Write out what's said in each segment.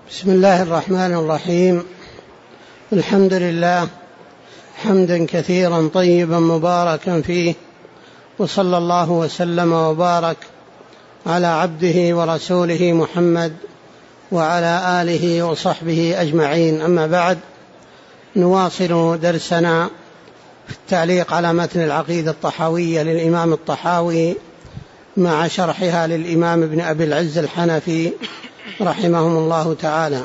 بسم الله الرحمن الرحيم. الحمد لله حمدا كثيرا طيبا مباركا فيه، وصلى الله وسلم وبارك على عبده ورسوله محمد وعلى آله وصحبه أجمعين. أما بعد، نواصل درسنا في التعليق على متن العقيدة الطحاوية للإمام الطحاوي مع شرحها للإمام ابن أبي العز الحنفي رحمهم الله تعالى.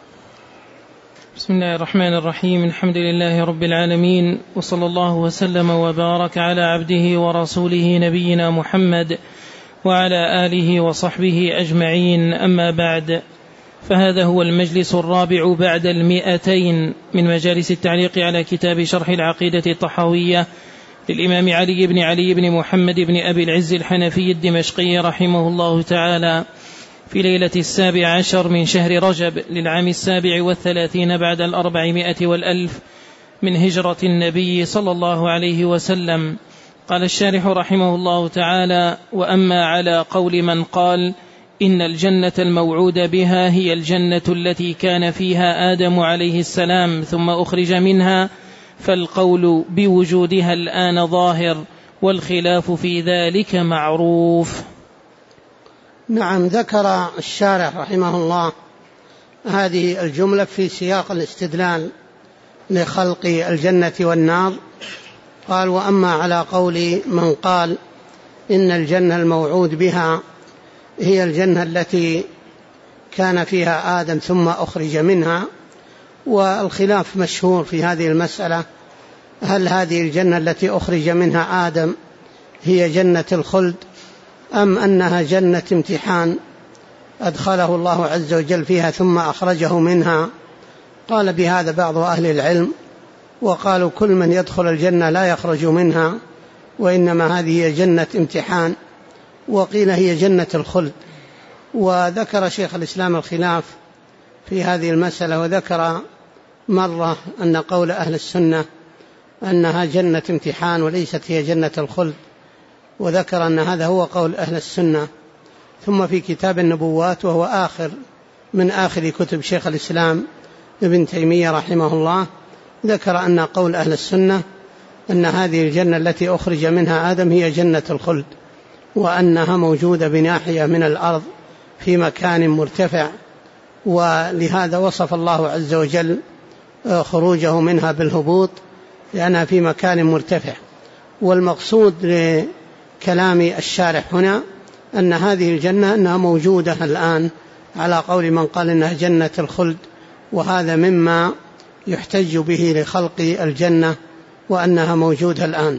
بسم الله الرحمن الرحيم. الحمد لله رب العالمين، وصلى الله وسلم وبارك على عبده ورسوله نبينا محمد وعلى آله وصحبه أجمعين. أما بعد، فهذا هو المجلس الرابع بعد 200 من مجالس التعليق على كتاب شرح العقيدة الطحاوية للإمام علي بن محمد بن أبي العز الحنفي الدمشقي رحمه الله تعالى، في ليلة 17 من شهر رجب للعام 37 بعد 400 والألف من هجرة النبي صلى الله عليه وسلم. قال الشارح رحمه الله تعالى: وأما على قول من قال إن الجنة الموعود بها هي الجنة التي كان فيها آدم عليه السلام ثم أخرج منها، فالقول بوجودها الآن ظاهر، والخلاف في ذلك معروف. نعم، ذكر الشارح رحمه الله هذه الجملة في سياق الاستدلال لخلق الجنة والنار. قال: وأما على قول من قال إن الجنة الموعود بها هي الجنة التي كان فيها آدم ثم أخرج منها، والخلاف مشهور في هذه المسألة: هل هذه الجنة التي أخرج منها آدم هي جنة الخلد، أم أنها جنة امتحان أدخله الله عز وجل فيها ثم أخرجه منها؟ قال بهذا بعض أهل العلم، وقالوا كل من يدخل الجنة لا يخرج منها، وإنما هذه هي جنة امتحان، وقيل هي جنة الخلد. وذكر شيخ الإسلام الخلاف في هذه المسألة، وذكر مرة أن قول أهل السنة أنها جنة امتحان وليست هي جنة الخلد، وذكر أن هذا هو قول أهل السنة. ثم في كتاب النبوات، وهو آخر من آخر كتب شيخ الإسلام ابن تيمية رحمه الله، ذكر أن قول أهل السنة أن هذه الجنة التي أخرج منها آدم هي جنة الخلد، وأنها موجودة بناحية من الأرض في مكان مرتفع، ولهذا وصف الله عز وجل خروجه منها بالهبوط لأنها في مكان مرتفع. والمقصود لكلام الشارح هنا أن هذه الجنة أنها موجودة الآن على قول من قال أنها جنة الخلد، وهذا مما يحتج به لخلق الجنة وأنها موجودة الآن.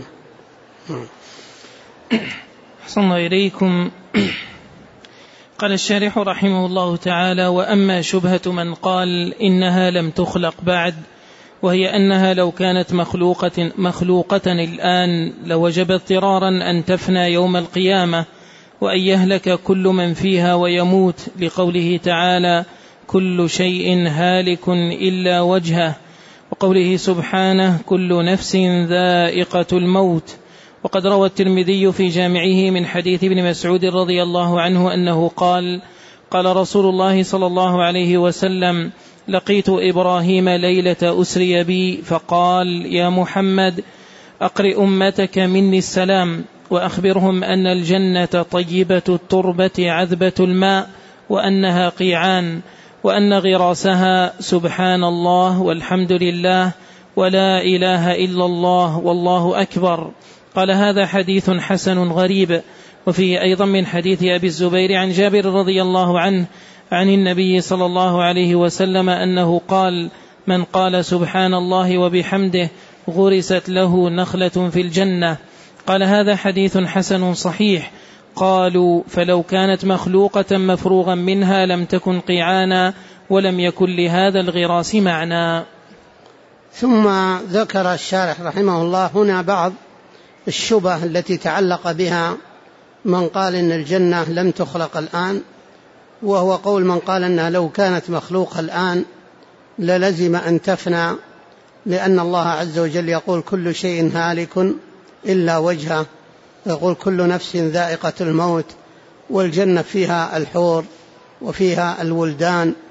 أحسن إليكم. قال الشارح رحمه الله تعالى: وأما شبهة من قال إنها لم تخلق بعد، وهي أنها لو كانت مخلوقة الآن لوجب اضطرارا أن تفنى يوم القيامة، وأن يهلك كل من فيها ويموت، لقوله تعالى: كل شيء هالك إلا وجهه، وقوله سبحانه: كل نفس ذائقة الموت. وقد روى الترمذي في جامعه من حديث ابن مسعود رضي الله عنه أنه قال: قال رسول الله صلى الله عليه وسلم: لقيت إبراهيم ليلة أسري بي فقال: يا محمد، أقرئ أمتك مني السلام، وأخبرهم أن الجنة طيبة التربة عذبة الماء، وأنها قيعان، وأن غراسها سبحان الله والحمد لله ولا إله إلا الله والله أكبر. قال: هذا حديث حسن غريب. وفيه أيضا من حديث أبي الزبير عن جابر رضي الله عنه عن النبي صلى الله عليه وسلم أنه قال: من قال سبحان الله وبحمده غرست له نخلة في الجنة. قال: هذا حديث حسن صحيح. قالوا: فلو كانت مخلوقة مفروغا منها لم تكن قيعانا، ولم يكن لهذا الغراس معنى. ثم ذكر الشارح رحمه الله هنا بعض الشبه التي تعلق بها من قال إن الجنة لم تخلق الآن، وهو قول من قال أنها لو كانت مخلوقة الآن للزم أن تفنى، لأن الله عز وجل يقول: كل شيء هالك إلا وجهه، يقول: كل نفس ذائقة الموت، والجنة فيها الحور وفيها الولدان.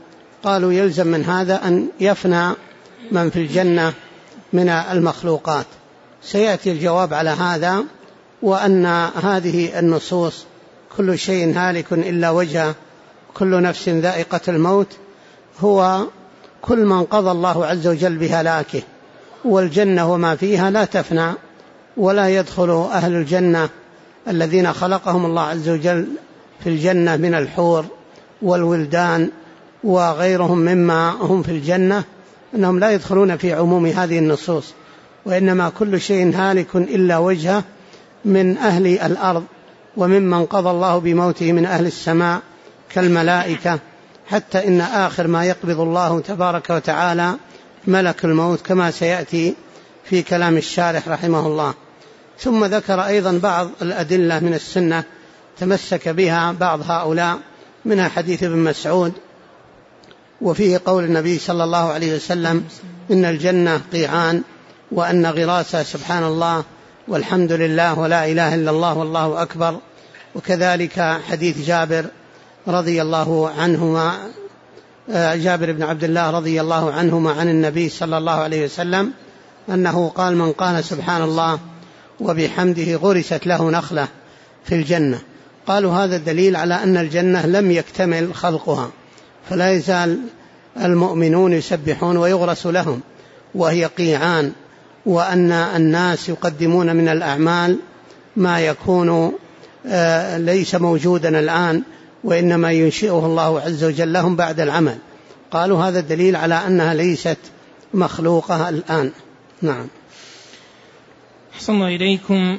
قالوا يلزم من هذا أن يفنى من في الجنة من المخلوقات. سيأتي الجواب على هذا، وأن هذه النصوص كل شيء هالك إلا وجهه، كل نفس ذائقة الموت، هو كل من قضى الله عز وجل بهلاكه، والجنة وما فيها لا تفنى، ولا يدخل أهل الجنة الذين خلقهم الله عز وجل في الجنة من الحور والولدان وغيرهم مما هم في الجنة، أنهم لا يدخلون في عموم هذه النصوص، وإنما كل شيء هالك إلا وجهه من أهل الأرض وممن قضى الله بموته من أهل السماء كالملائكة، حتى إن آخر ما يقبض الله تبارك وتعالى ملك الموت، كما سيأتي في كلام الشارح رحمه الله. ثم ذكر أيضا بعض الأدلة من السنة تمسك بها بعض هؤلاء، منها حديث ابن مسعود، وفيه قول النبي صلى الله عليه وسلم: إن الجنة قيعان، وأن غراسة سبحان الله والحمد لله ولا إله إلا الله والله أكبر. وكذلك حديث جابر رضي الله عنهما، جابر بن عبد الله رضي الله عنهما عن النبي صلى الله عليه وسلم أنه قال: من قال سبحان الله وبحمده غرست له نخلة في الجنة. قالوا هذا الدليل على أن الجنة لم يكتمل خلقها، فلا يزال المؤمنون يسبحون ويغرس لهم، وهي قيعان، وأن الناس يقدمون من الأعمال ما يكون ليس موجودا الآن، وإنما ينشئه الله عز وجل لهم بعد العمل. قالوا هذا الدليل على أنها ليست مخلوقة الآن. نعم. أحسن إليكم.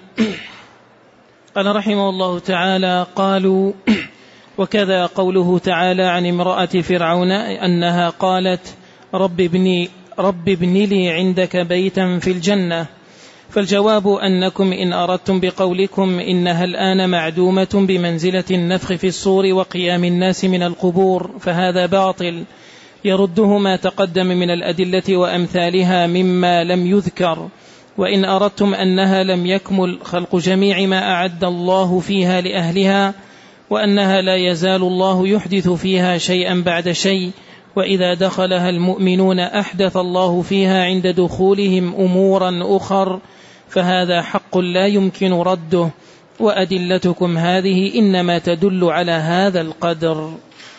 قال رحمه الله تعالى: قالوا: وكذا قوله تعالى عن امرأة فرعون أنها قالت: رب ابن لي عندك بيتا في الجنة. فالجواب أنكم إن أردتم بقولكم إنها الآن معدومة بمنزلة النفخ في الصور وقيام الناس من القبور، فهذا باطل يرده ما تقدم من الأدلة وأمثالها مما لم يذكر. وإن أردتم أنها لم يكمل خلق جميع ما أعد الله فيها لأهلها، وأنها لا يزال الله يحدث فيها شيئا بعد شيء، وإذا دخلها المؤمنون أحدث الله فيها عند دخولهم أمورا أخر، فهذا حق لا يمكن رده، وأدلتكم هذه إنما تدل على هذا القدر.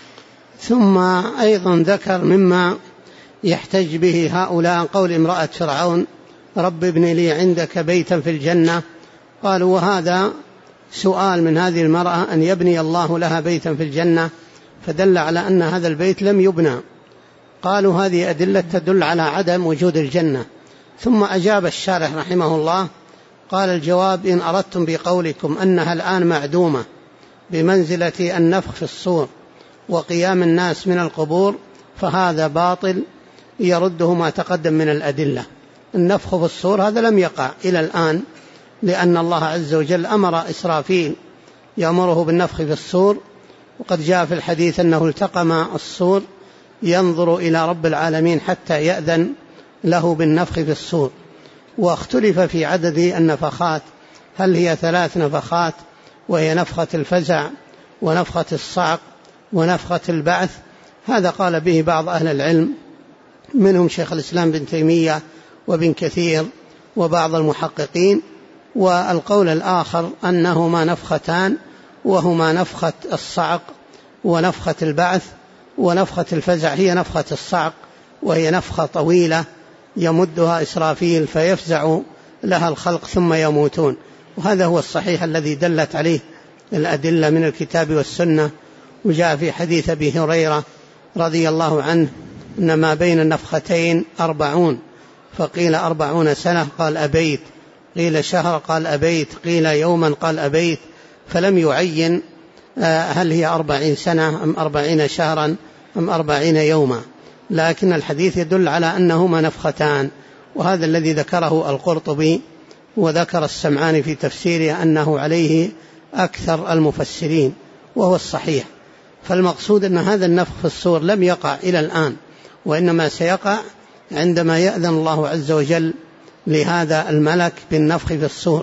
ثم أيضا ذكر مما يحتج به هؤلاء قول امرأة فرعون: رب ابن لي عندك بيتا في الجنة. قالوا وهذا سؤال من هذه المرأة أن يبني الله لها بيتا في الجنة، فدل على أن هذا البيت لم يبنى. قالوا هذه أدلة تدل على عدم وجود الجنة. ثم أجاب الشارح رحمه الله قال: الجواب: إن أردتم بقولكم أنها الآن معدومة بمنزلة النفخ في الصور وقيام الناس من القبور، فهذا باطل يرده ما تقدم من الأدلة. النفخ في الصور هذا لم يقع إلى الآن، لأن الله عز وجل أمر إسرافيل يأمره بالنفخ في الصور، وقد جاء في الحديث أنه التقم الصور ينظر إلى رب العالمين حتى يأذن له بالنفخ في الصور. واختلف في عدد النفخات، هل هي 3 نفخات، وهي نفخة الفزع ونفخة الصعق ونفخة البعث. هذا قال به بعض أهل العلم، منهم شيخ الإسلام بن تيمية وابن كثير وبعض المحققين. والقول الآخر أنهما نفختان، وهما نفخة الصعق ونفخة البعث. ونفخة الفزع هي نفخة الصعق، وهي نفخة طويلة يمدها إسرافيل فيفزع لها الخلق ثم يموتون. وهذا هو الصحيح الذي دلت عليه الأدلة من الكتاب والسنة. وجاء في حديث أبي هريرة رضي الله عنه أن ما بين النفختين 40، فقيل 40 سنة قال أبيت، قيل شهر قال أبيت، قيل يوما قال أبيت، فلم يعين هل هي 40 سنة أم 40 شهرا أم 40 يوما، لكن الحديث يدل على أنهما نفختان. وهذا الذي ذكره القرطبي، وذكر السمعاني في تفسيره أنه عليه أكثر المفسرين، وهو الصحيح. فالمقصود أن هذا النفخ في الصور لم يقع إلى الآن، وإنما سيقع عندما يأذن الله عز وجل لهذا الملك بالنفخ في الصور.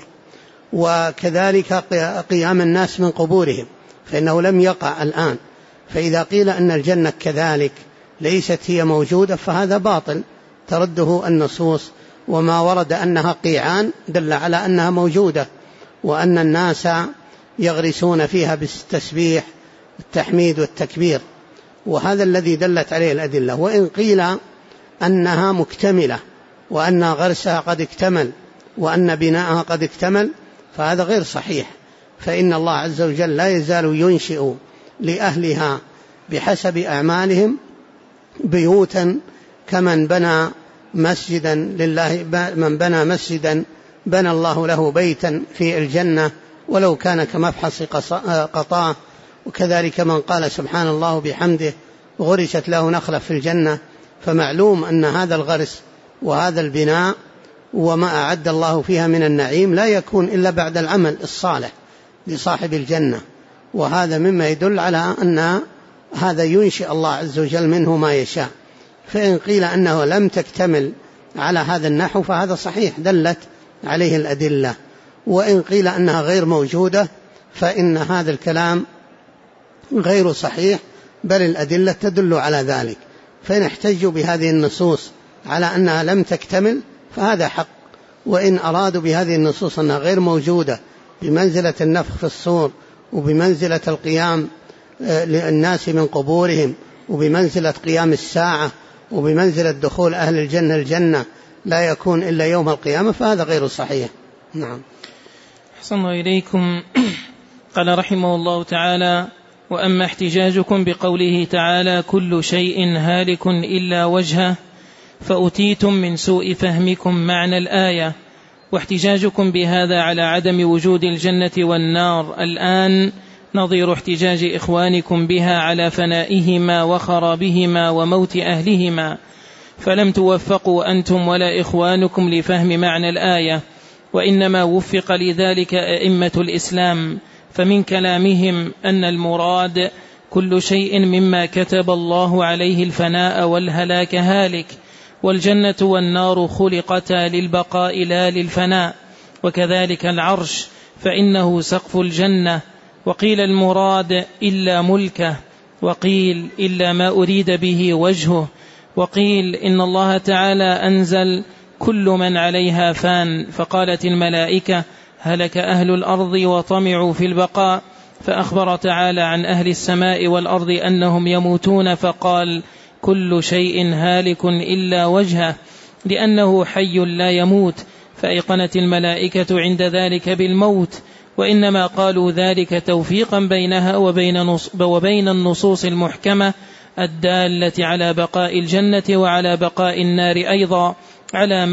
وكذلك قيام الناس من قبورهم، فإنه لم يقع الآن. فإذا قيل أن الجنة كذلك ليست هي موجودة فهذا باطل ترده النصوص. وما ورد أنها قيعان دل على أنها موجودة، وأن الناس يغرسون فيها بالتسبيح التحميد والتكبير، وهذا الذي دلت عليه الأدلة. وإن قيل أنها مكتملة وأن غرسها قد اكتمل وأن بناءها قد اكتمل فهذا غير صحيح، فإن الله عز وجل لا يزال ينشئ لأهلها بحسب أعمالهم بيوتا، كمن بنى مسجدا لله، من بنى مسجدا بنى الله له بيتا في الجنة ولو كان كمفحص قطاه. وكذلك من قال سبحان الله بحمده غرست له نخلة في الجنة، فمعلوم أن هذا الغرس وهذا البناء وما أعد الله فيها من النعيم لا يكون إلا بعد العمل الصالح لصاحب الجنة، وهذا مما يدل على أن هذا ينشئ الله عز وجل منه ما يشاء. فإن قيل أنه لم تكتمل على هذا النحو فهذا صحيح دلت عليه الأدلة. وإن قيل أنها غير موجودة فإن هذا الكلام غير صحيح، بل الأدلة تدل على ذلك. فإن احتجوا بهذه النصوص على أنها لم تكتمل فهذا حق، وإن أرادوا بهذه النصوص أنها غير موجودة بمنزلة النفخ في الصور وبمنزلة القيام للناس من قبورهم وبمنزلة قيام الساعة وبمنزلة دخول أهل الجنة الجنة لا يكون إلا يوم القيامة فهذا غير صحيح. نعم. أحسن إليكم. قال رحمه الله تعالى: وأما احتجاجكم بقوله تعالى كل شيء هالك إلا وجهه فأتيتم من سوء فهمكم معنى الآية، واحتجاجكم بهذا على عدم وجود الجنة والنار الآن نظير احتجاج إخوانكم بها على فنائهما وخرابهما وموت أهلهما، فلم توفقوا أنتم ولا إخوانكم لفهم معنى الآية، وإنما وفق لذلك أئمة الإسلام، فمن كلامهم أن المراد كل شيء مما كتب الله عليه الفناء والهلاك هالك، والجنة والنار خلقتا للبقاء لا للفناء، وكذلك العرش فإنه سقف الجنة. وقيل المراد إلا ملكه، وقيل إلا ما أريد به وجهه، وقيل إن الله تعالى أنزل كل من عليها فان، فقالت الملائكة هلك أهل الأرض وطمعوا في البقاء، فأخبر تعالى عن أهل السماء والأرض أنهم يموتون فقال كل شيء هالك إلا وجهه لأنه حي لا يموت، فأيقنت الملائكة عند ذلك بالموت، وإنما قالوا ذلك توفيقا بينها وبين النصوص المحكمة الدالة على بقاء الجنة وعلى بقاء النار أيضا على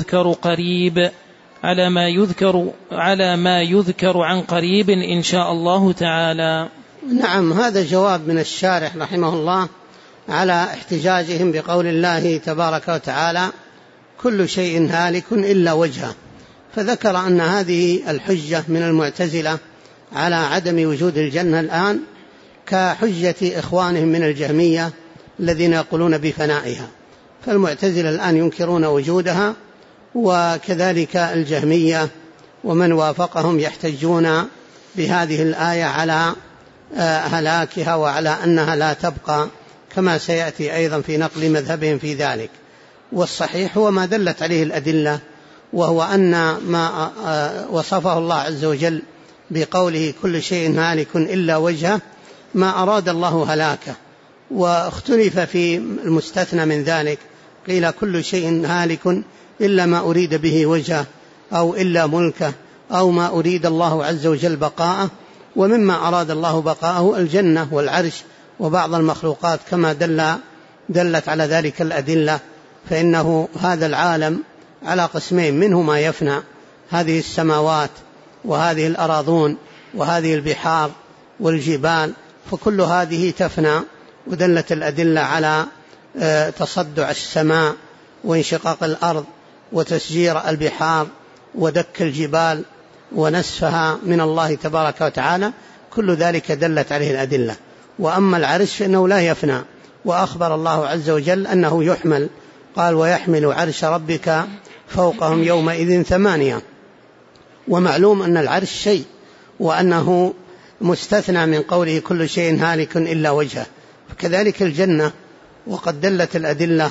ما يذكر عن قريب إن شاء الله تعالى. نعم، هذا جواب من الشارح رحمه الله على احتجاجهم بقول الله تبارك وتعالى كل شيء هالك إلا وجهه، فذكر أن هذه الحجة من المعتزلة على عدم وجود الجنة الآن كحجة إخوانهم من الجهمية الذين يقولون بفنائها، فالمعتزلة الآن ينكرون وجودها، وكذلك الجهمية ومن وافقهم يحتجون بهذه الآية على هلاكها وعلى أنها لا تبقى، كما سيأتي أيضا في نقل مذهبهم في ذلك. والصحيح هو ما دلت عليه الأدلة، وهو أن ما وصفه الله عز وجل بقوله كل شيء هالك إلا وجهه ما أراد الله هلاكه، واختلف في المستثنى من ذلك، قيل كل شيء هالك إلا ما أريد به وجهه أو إلا ملكه أو ما أريد الله عز وجل بقاءه، ومما أراد الله بقاءه الجنة والعرش وبعض المخلوقات كما دلت على ذلك الأدلة. فإنه هذا العالم على قسمين، منه ما يفنى، هذه السماوات وهذه الأراضون وهذه البحار والجبال، فكل هذه تفنى، ودلت الأدلة على تصدع السماء وانشقاق الأرض وتسجير البحار ودك الجبال ونسفها من الله تبارك وتعالى، كل ذلك دلت عليه الأدلة. وأما العرش فإنه لا يفنى، وأخبر الله عز وجل أنه يحمل، قال ويحمل عرش ربك فوقهم يومئذ 8، ومعلوم أن العرش شيء، وأنه مستثنى من قوله كل شيء هالك إلا وجهه. فكذلك الجنة وقد دلت الأدلة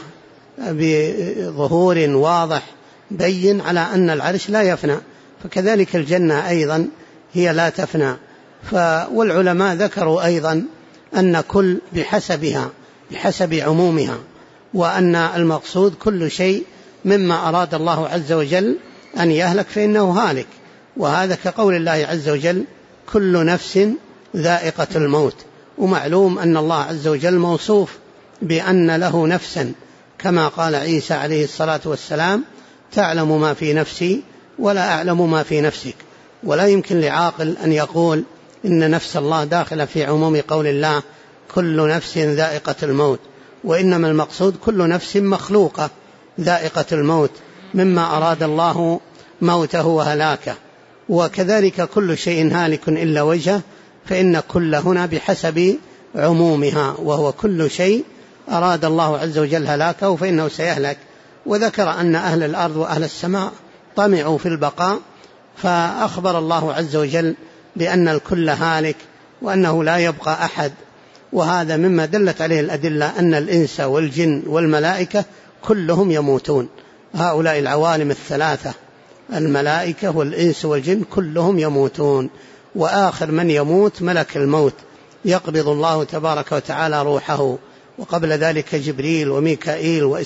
بظهور واضح بين على أن العرش لا يفنى، فكذلك الجنة أيضا هي لا تفنى. والعلماء ذكروا أيضا أن كل بحسبها بحسب عمومها، وأن المقصود كل شيء مما أراد الله عز وجل أن يهلك فإنه هالك، وهذا كقول الله عز وجل كل نفس ذائقة الموت. ومعلوم أن الله عز وجل موصوف بأن له نفسا، كما قال عيسى عليه الصلاة والسلام تعلم ما في نفسي ولا أعلم ما في نفسك. ولا يمكن لعاقل أن يقول إن نفس الله داخل في عموم قول الله كل نفس ذائقة الموت، وإنما المقصود كل نفس مخلوقة ذائقة الموت مما أراد الله موته وهلاكه. وكذلك كل شيء هالك إلا وجهه، فإن كل هنا بحسب عمومها، وهو كل شيء أراد الله عز وجل هلاكه فإنه سيهلك. وذكر أن أهل الأرض وأهل السماء طمعوا في البقاء، فأخبر الله عز وجل بأن الكل هالك وأنه لا يبقى أحد. وهذا مما دلت عليه الأدلة أن الإنس والجن والملائكة كلهم يموتون، هؤلاء العوالم الثلاثة الملائكة والإنس والجن كلهم يموتون، وآخر من يموت ملك الموت يقبض الله تبارك وتعالى روحه، وقبل ذلك جبريل وميكائيل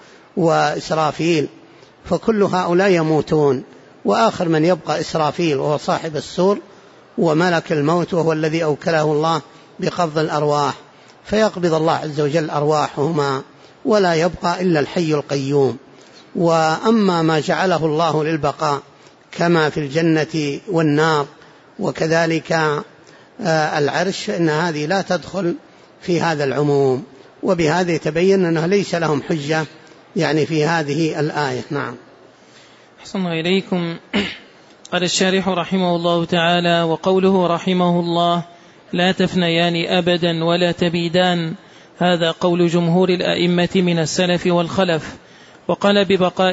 وإسرافيل، فكل هؤلاء يموتون، وآخر من يبقى إسرافيل وهو صاحب السور، وملك الموت وهو الذي أوكله الله بقبض الأرواح، فيقبض الله عز وجل أرواحهما ولا يبقى إلا الحي القيوم. وأما ما جعله الله للبقاء كما في الجنة والنار وكذلك العرش، إن هذه لا تدخل في هذا العموم، وبهذا يتبين أنه ليس لهم حجة يعني في هذه الآية. نعم. أحسن إليكم. قال الشارح رحمه الله تعالى: وقوله رحمه الله لا تفنيان أبدا ولا تبيدان، هذا قول جمهور الأئمة من السلف والخلف. وقال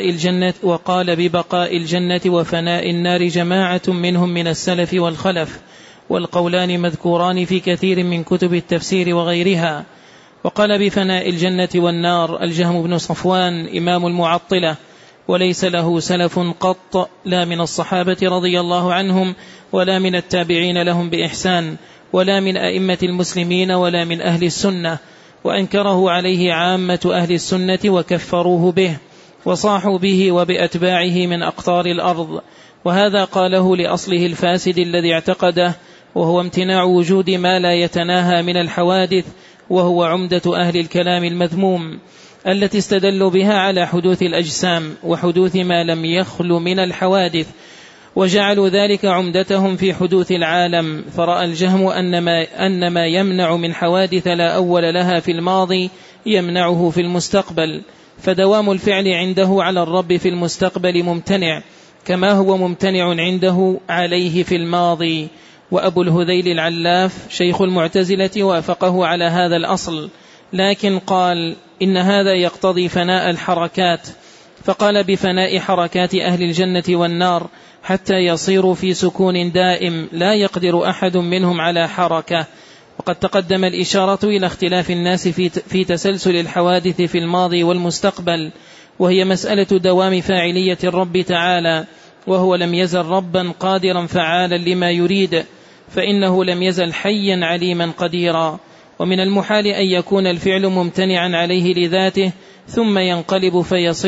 ببقاء الجنة وفناء النار جماعة منهم من السلف والخلف، والقولان مذكوران في كثير من كتب التفسير وغيرها. وقال بفناء الجنة والنار الجهم بن صفوان إمام المعطلة، وليس له سلف قط، لا من الصحابة رضي الله عنهم ولا من التابعين لهم بإحسان ولا من أئمة المسلمين ولا من أهل السنة، وأنكره عليه عامة أهل السنة وكفروه به وصاحوا به وبأتباعه من أقطار الأرض. وهذا قاله لأصله الفاسد الذي اعتقده، وهو امتناع وجود ما لا يتناهى من الحوادث، وهو عمدة أهل الكلام المذموم التي استدلوا بها على حدوث الأجسام وحدوث ما لم يخل من الحوادث، وجعلوا ذلك عمدتهم في حدوث العالم. فرأى الجهم أن ما يمنع من حوادث لا أول لها في الماضي يمنعه في المستقبل، فدوام الفعل عنده على الرب في المستقبل ممتنع كما هو ممتنع عنده عليه في الماضي. وأبو الهذيل العلاف شيخ المعتزلة وافقه على هذا الأصل، لكن قال إن هذا يقتضي فناء الحركات، فقال بفناء حركات أهل الجنة والنار حتى يصيروا في سكون دائم لا يقدر أحد منهم على حركة. وقد تقدم الإشارة إلى اختلاف الناس في تسلسل الحوادث في الماضي والمستقبل، وهي مسألة دوام فاعلية الرب تعالى، وهو لم يزل ربا قادرا فعالا لما يريد، فإنه لم يزل حيا عليما قديرا. ومن المحال أن يكون الفعل ممتنعا عليه لذاته ثم ينقلب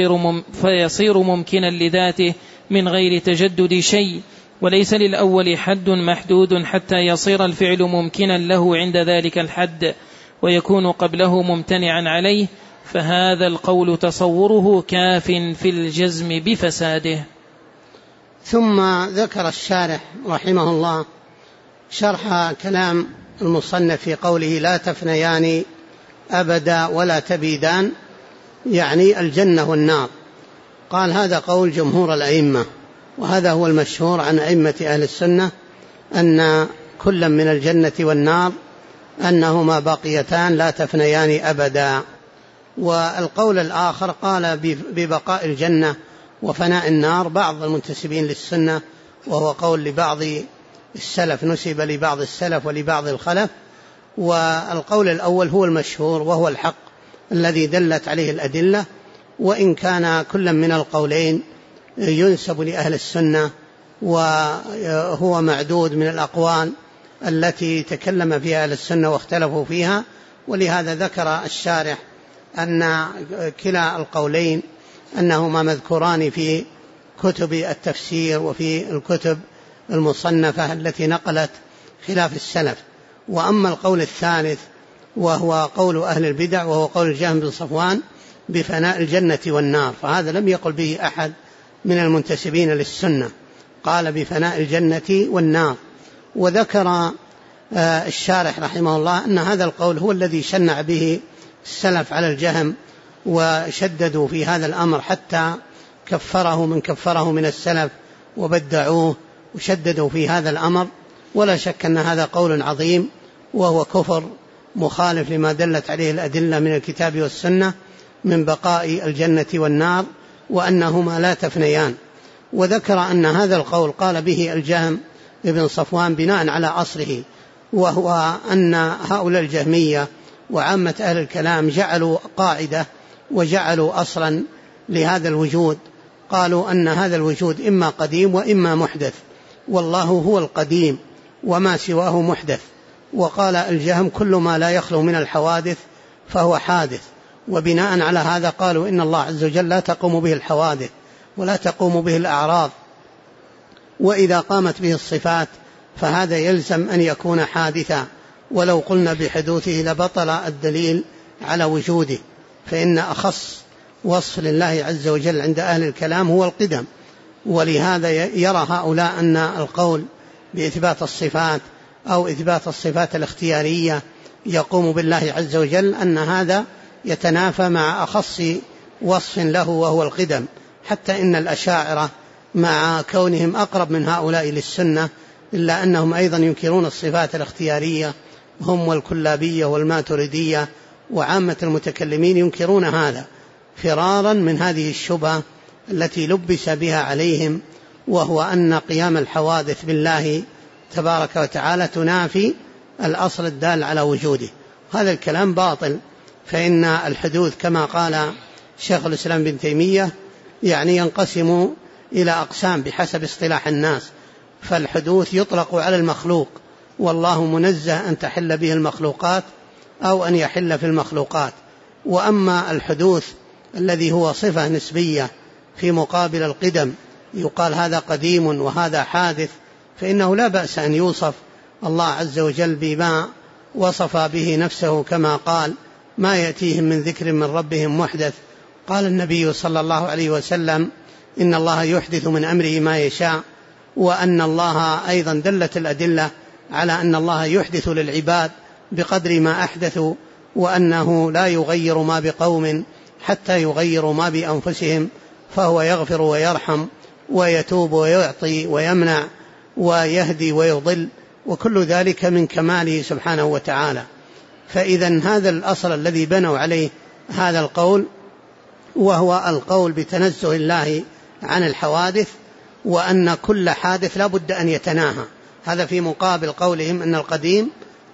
فيصير ممكنا لذاته من غير تجدد شيء، وليس للأول حد محدود حتى يصير الفعل ممكنا له عند ذلك الحد ويكون قبله ممتنعا عليه، فهذا القول تصوره كاف في الجزم بفساده. ثم ذكر الشارح رحمه الله شرح كلام المصنف في قوله لا تفنيان أبدا ولا تبيدان، يعني الجنة والنار. قال هذا قول جمهور الأئمة، وهذا هو المشهور عن أئمة أهل السنة، أن كل من الجنة والنار أنهما باقيتان لا تفنيان أبدا. والقول الآخر قال ببقاء الجنة وفناء النار بعض المنتسبين للسنة، وهو قول لبعض السلف، نسب لبعض السلف ولبعض الخلف. والقول الأول هو المشهور وهو الحق، الذي دلت عليه الأدلة، وإن كان كل من القولين ينسب لأهل السنة وهو معدود من الأقوال التي تكلم فيها أهل السنة واختلفوا فيها. ولهذا ذكر الشارح أن كلا القولين أنهما مذكوران في كتب التفسير وفي الكتب المصنفة التي نقلت خلاف السلف. وأما القول الثالث وهو قول أهل البدع وهو قول الجهم بن صفوان بفناء الجنة والنار، فهذا لم يقل به أحد من المنتسبين للسنة، قال بفناء الجنة والنار. وذكر الشارح رحمه الله أن هذا القول هو الذي شنع به السلف على الجهم وشددوا في هذا الأمر حتى كفره من السلف وبدعوه وشددوا في هذا الأمر. ولا شك أن هذا قول عظيم وهو كفر مخالف لما دلت عليه الأدلة من الكتاب والسنة من بقاء الجنة والنار وأنهما لا تفنيان. وذكر أن هذا القول قال به الجهم بن صفوان بناء على أصله، وهو أن هؤلاء الجهمية وعامة أهل الكلام جعلوا قاعدة وجعلوا أصلا لهذا الوجود، قالوا أن هذا الوجود إما قديم وإما محدث، والله هو القديم وما سواه محدث. وقال الجهم كل ما لا يخلو من الحوادث فهو حادث، وبناء على هذا قالوا إن الله عز وجل لا تقوم به الحوادث ولا تقوم به الأعراض، وإذا قامت به الصفات فهذا يلزم أن يكون حادثا، ولو قلنا بحدوثه لبطل الدليل على وجوده، فإن أخص وصف لله عز وجل عند أهل الكلام هو القدم. ولهذا يرى هؤلاء أن القول بإثبات الصفات أو إثبات الصفات الاختيارية يقوم بالله عز وجل أن هذا يتنافى مع أخص وصف له وهو القدم، حتى إن الأشاعرة مع كونهم أقرب من هؤلاء للسنة إلا أنهم أيضا ينكرون الصفات الاختيارية، هم والكلابية والماتريدية وعامة المتكلمين ينكرون هذا فرارا من هذه الشبهة التي لبس بها عليهم، وهو أن قيام الحوادث بالله تبارك وتعالى تنافي الأصل الدال على وجوده. هذا الكلام باطل، فإن الحدوث كما قال شيخ الإسلام بن تيمية يعني ينقسم إلى أقسام بحسب اصطلاح الناس، فالحدوث يطلق على المخلوق والله منزه أن تحل به المخلوقات أو أن يحل في المخلوقات. وأما الحدوث الذي هو صفة نسبية في مقابل القدم يقال هذا قديم وهذا حادث، فإنه لا بأس أن يوصف الله عز وجل بما وصف به نفسه كما قال ما يأتيهم من ذكر من ربهم محدث. قال النبي صلى الله عليه وسلم إن الله يحدث من أمره ما يشاء، وأن الله أيضا دلت الأدلة على أن الله يحدث للعباد بقدر ما أحدثوا، وأنه لا يغير ما بقوم حتى يغيروا ما بأنفسهم، فهو يغفر ويرحم ويتوب ويعطي ويمنع ويهدي ويضل، وكل ذلك من كماله سبحانه وتعالى. فإذا هذا الأصل الذي بنوا عليه هذا القول وهو القول بتنزه الله عن الحوادث، وأن كل حادث لا بد أن يتناهى، هذا في مقابل قولهم أن القديم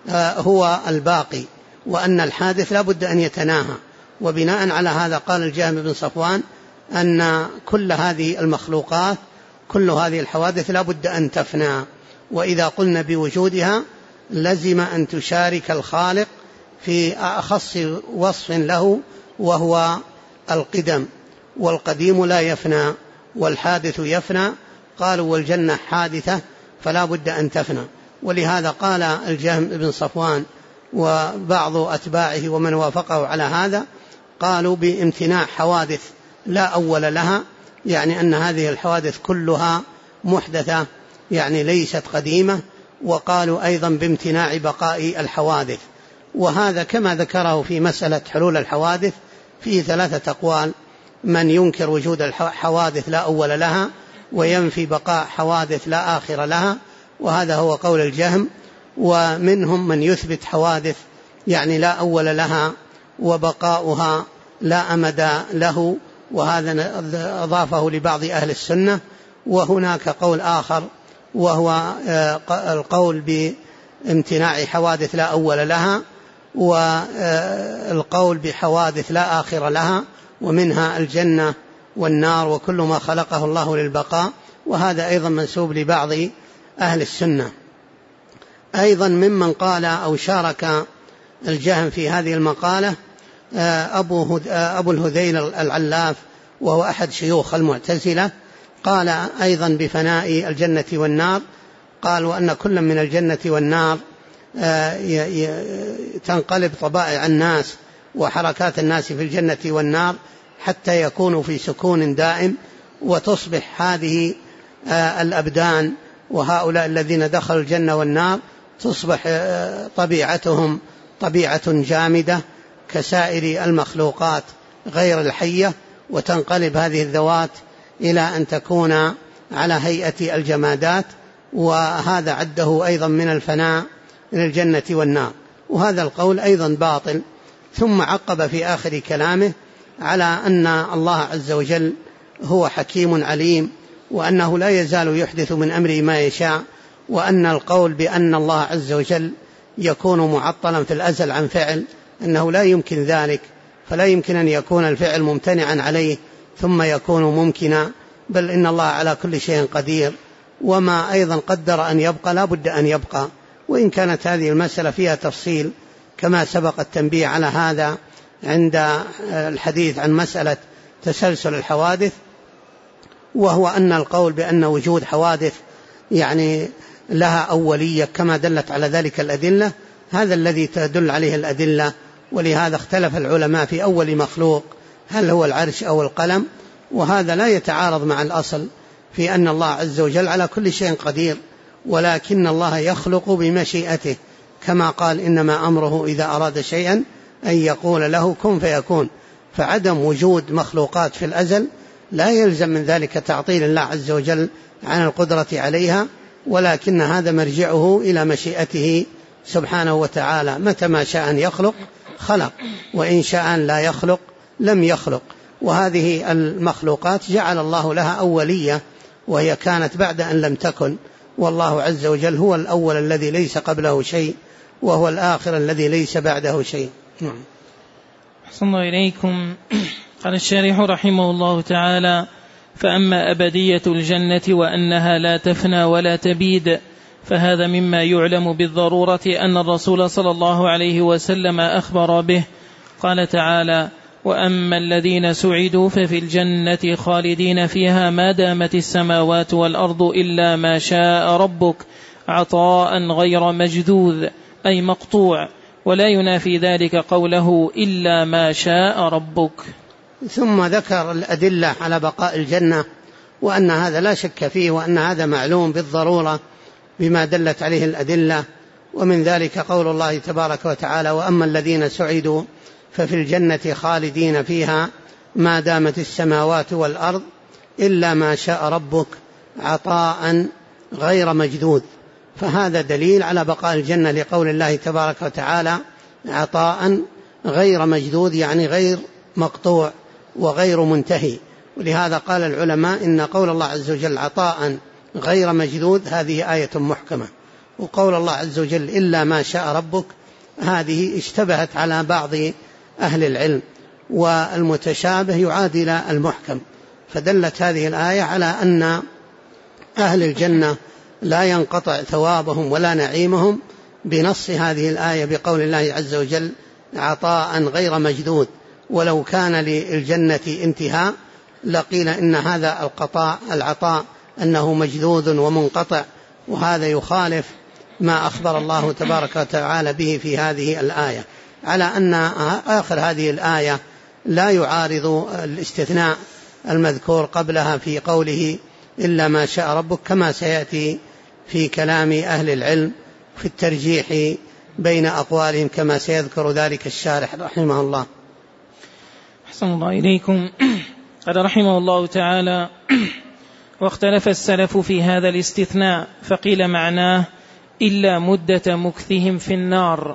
هو الباقي وأن الحادث لا بد أن يتناهى. وبناء على هذا قال الجهم بن صفوان أن كل هذه المخلوقات كل هذه الحوادث لا بد أن تفنى، وإذا قلنا بوجودها لزم أن تشارك الخالق في أخص وصف له وهو القدم، والقديم لا يفنى والحادث يفنى. قالوا والجنة حادثة فلا بد أن تفنى. ولهذا قال الجهم بن صفوان وبعض أتباعه ومن وافقه على هذا قالوا بامتناع حوادث لا أول لها، يعني أن هذه الحوادث كلها محدثة يعني ليست قديمة. وقالوا أيضا بامتناع بقاء الحوادث، وهذا كما ذكره في مسألة حلول الحوادث فيه 3 أقوال: من ينكر وجود الحوادث لا أول لها، وينفي بقاء حوادث لا آخر لها، وهذا هو قول الجهم. ومنهم من يثبت حوادث يعني لا أول لها وبقاؤها لا أمد له، وهذا أضافه لبعض أهل السنة. وهناك قول آخر وهو القول بامتناع حوادث لا أول لها، والقول بحوادث لا آخر لها، ومنها الجنة والنار وكل ما خلقه الله للبقاء، وهذا أيضا منسوب لبعض أهل السنة. أيضا ممن قال أو شارك الجهم في هذه المقالة أبو الهذيل العلاف، وهو أحد شيوخ المعتزلة، قال أيضا بفناء الجنة والنار، قال وأن كل من الجنة والنار تنقلب طبائع الناس وحركات الناس في الجنة والنار حتى يكونوا في سكون دائم، وتصبح هذه الأبدان وهؤلاء الذين دخلوا الجنة والنار تصبح طبيعتهم طبيعة جامدة كسائر المخلوقات غير الحية، وتنقلب هذه الذوات إلى أن تكون على هيئة الجمادات، وهذا عده أيضا من الفناء للجنة والنار، وهذا القول أيضا باطل. ثم عقب في آخر كلامه على أن الله عز وجل هو حكيم عليم، وأنه لا يزال يحدث من أمره ما يشاء، وأن القول بأن الله عز وجل يكون معطلا في الأزل عن فعل أنه لا يمكن ذلك، فلا يمكن أن يكون الفعل ممتنعا عليه ثم يكون ممكنا، بل إن الله على كل شيء قدير، وما أيضا قدر أن يبقى لا بد أن يبقى، وإن كانت هذه المسألة فيها تفصيل كما سبق التنبيه على هذا عند الحديث عن مسألة تسلسل الحوادث، وهو أن القول بأن وجود حوادث يعني لها أولية كما دلت على ذلك الأدلة، هذا الذي تدل عليه الأدلة. ولهذا اختلف العلماء في أول مخلوق هل هو العرش أو القلم، وهذا لا يتعارض مع الأصل في أن الله عز وجل على كل شيء قدير، ولكن الله يخلق بمشيئته، كما قال إنما أمره إذا أراد شيئا أن يقول له كن فيكون. فعدم وجود مخلوقات في الأزل لا يلزم من ذلك تعطيل الله عز وجل عن القدرة عليها، ولكن هذا مرجعه إلى مشيئته سبحانه وتعالى، متى ما شاء أن يخلق خلق، وإن شاء أن لا يخلق لم يخلق. وهذه المخلوقات جعل الله لها أولية، وهي كانت بعد أن لم تكن، والله عز وجل هو الأول الذي ليس قبله شيء، وهو الآخر الذي ليس بعده شيء. أحسن الله إليكم. قال الشارح رحمه الله تعالى: فأما أبدية الجنة وأنها لا تفنى ولا تبيد، فهذا مما يعلم بالضرورة أن الرسول صلى الله عليه وسلم أخبر به. قال تعالى: وأما الذين سعدوا ففي الجنة خالدين فيها ما دامت السماوات والأرض إلا ما شاء ربك عطاء غير مجذوذ أي مقطوع، ولا ينافي ذلك قوله إلا ما شاء ربك. ثم ذكر الأدلة على بقاء الجنة، وأن هذا لا شك فيه، وأن هذا معلوم بالضرورة بما دلت عليه الأدلة. ومن ذلك قول الله تبارك وتعالى: وأما الذين سعدوا ففي الجنة خالدين فيها ما دامت السماوات والأرض إلا ما شاء ربك عطاء غير مجذوذ. فهذا دليل على بقاء الجنة لقول الله تبارك وتعالى عطاء غير مجذوذ، يعني غير مقطوع وغير منتهي. ولهذا قال العلماء إن قول الله عز وجل عطاء غير مجذوذ هذه آية محكمة، وقول الله عز وجل إلا ما شاء ربك هذه اشتبهت على بعض أهل العلم، والمتشابه يعادل المحكم، فدلت هذه الآية على أن أهل الجنة لا ينقطع ثوابهم ولا نعيمهم بنص هذه الآية بقول الله عز وجل عطاء غير مجذوذ. ولو كان للجنة انتهاء لقيل إن هذا العطاء أنه مجذوذ ومنقطع، وهذا يخالف ما أخبر الله تبارك وتعالى به في هذه الآية، على أن آخر هذه الآية لا يعارض الاستثناء المذكور قبلها في قوله إلا ما شاء ربك، كما سيأتي في كلام أهل العلم في الترجيح بين أقوالهم، كما سيذكر ذلك الشارح رحمه الله. أحسن الله إليكم. قال رحمه الله تعالى: واختلف السلف في هذا الاستثناء، فقيل معناه إلا مدة مكثهم في النار،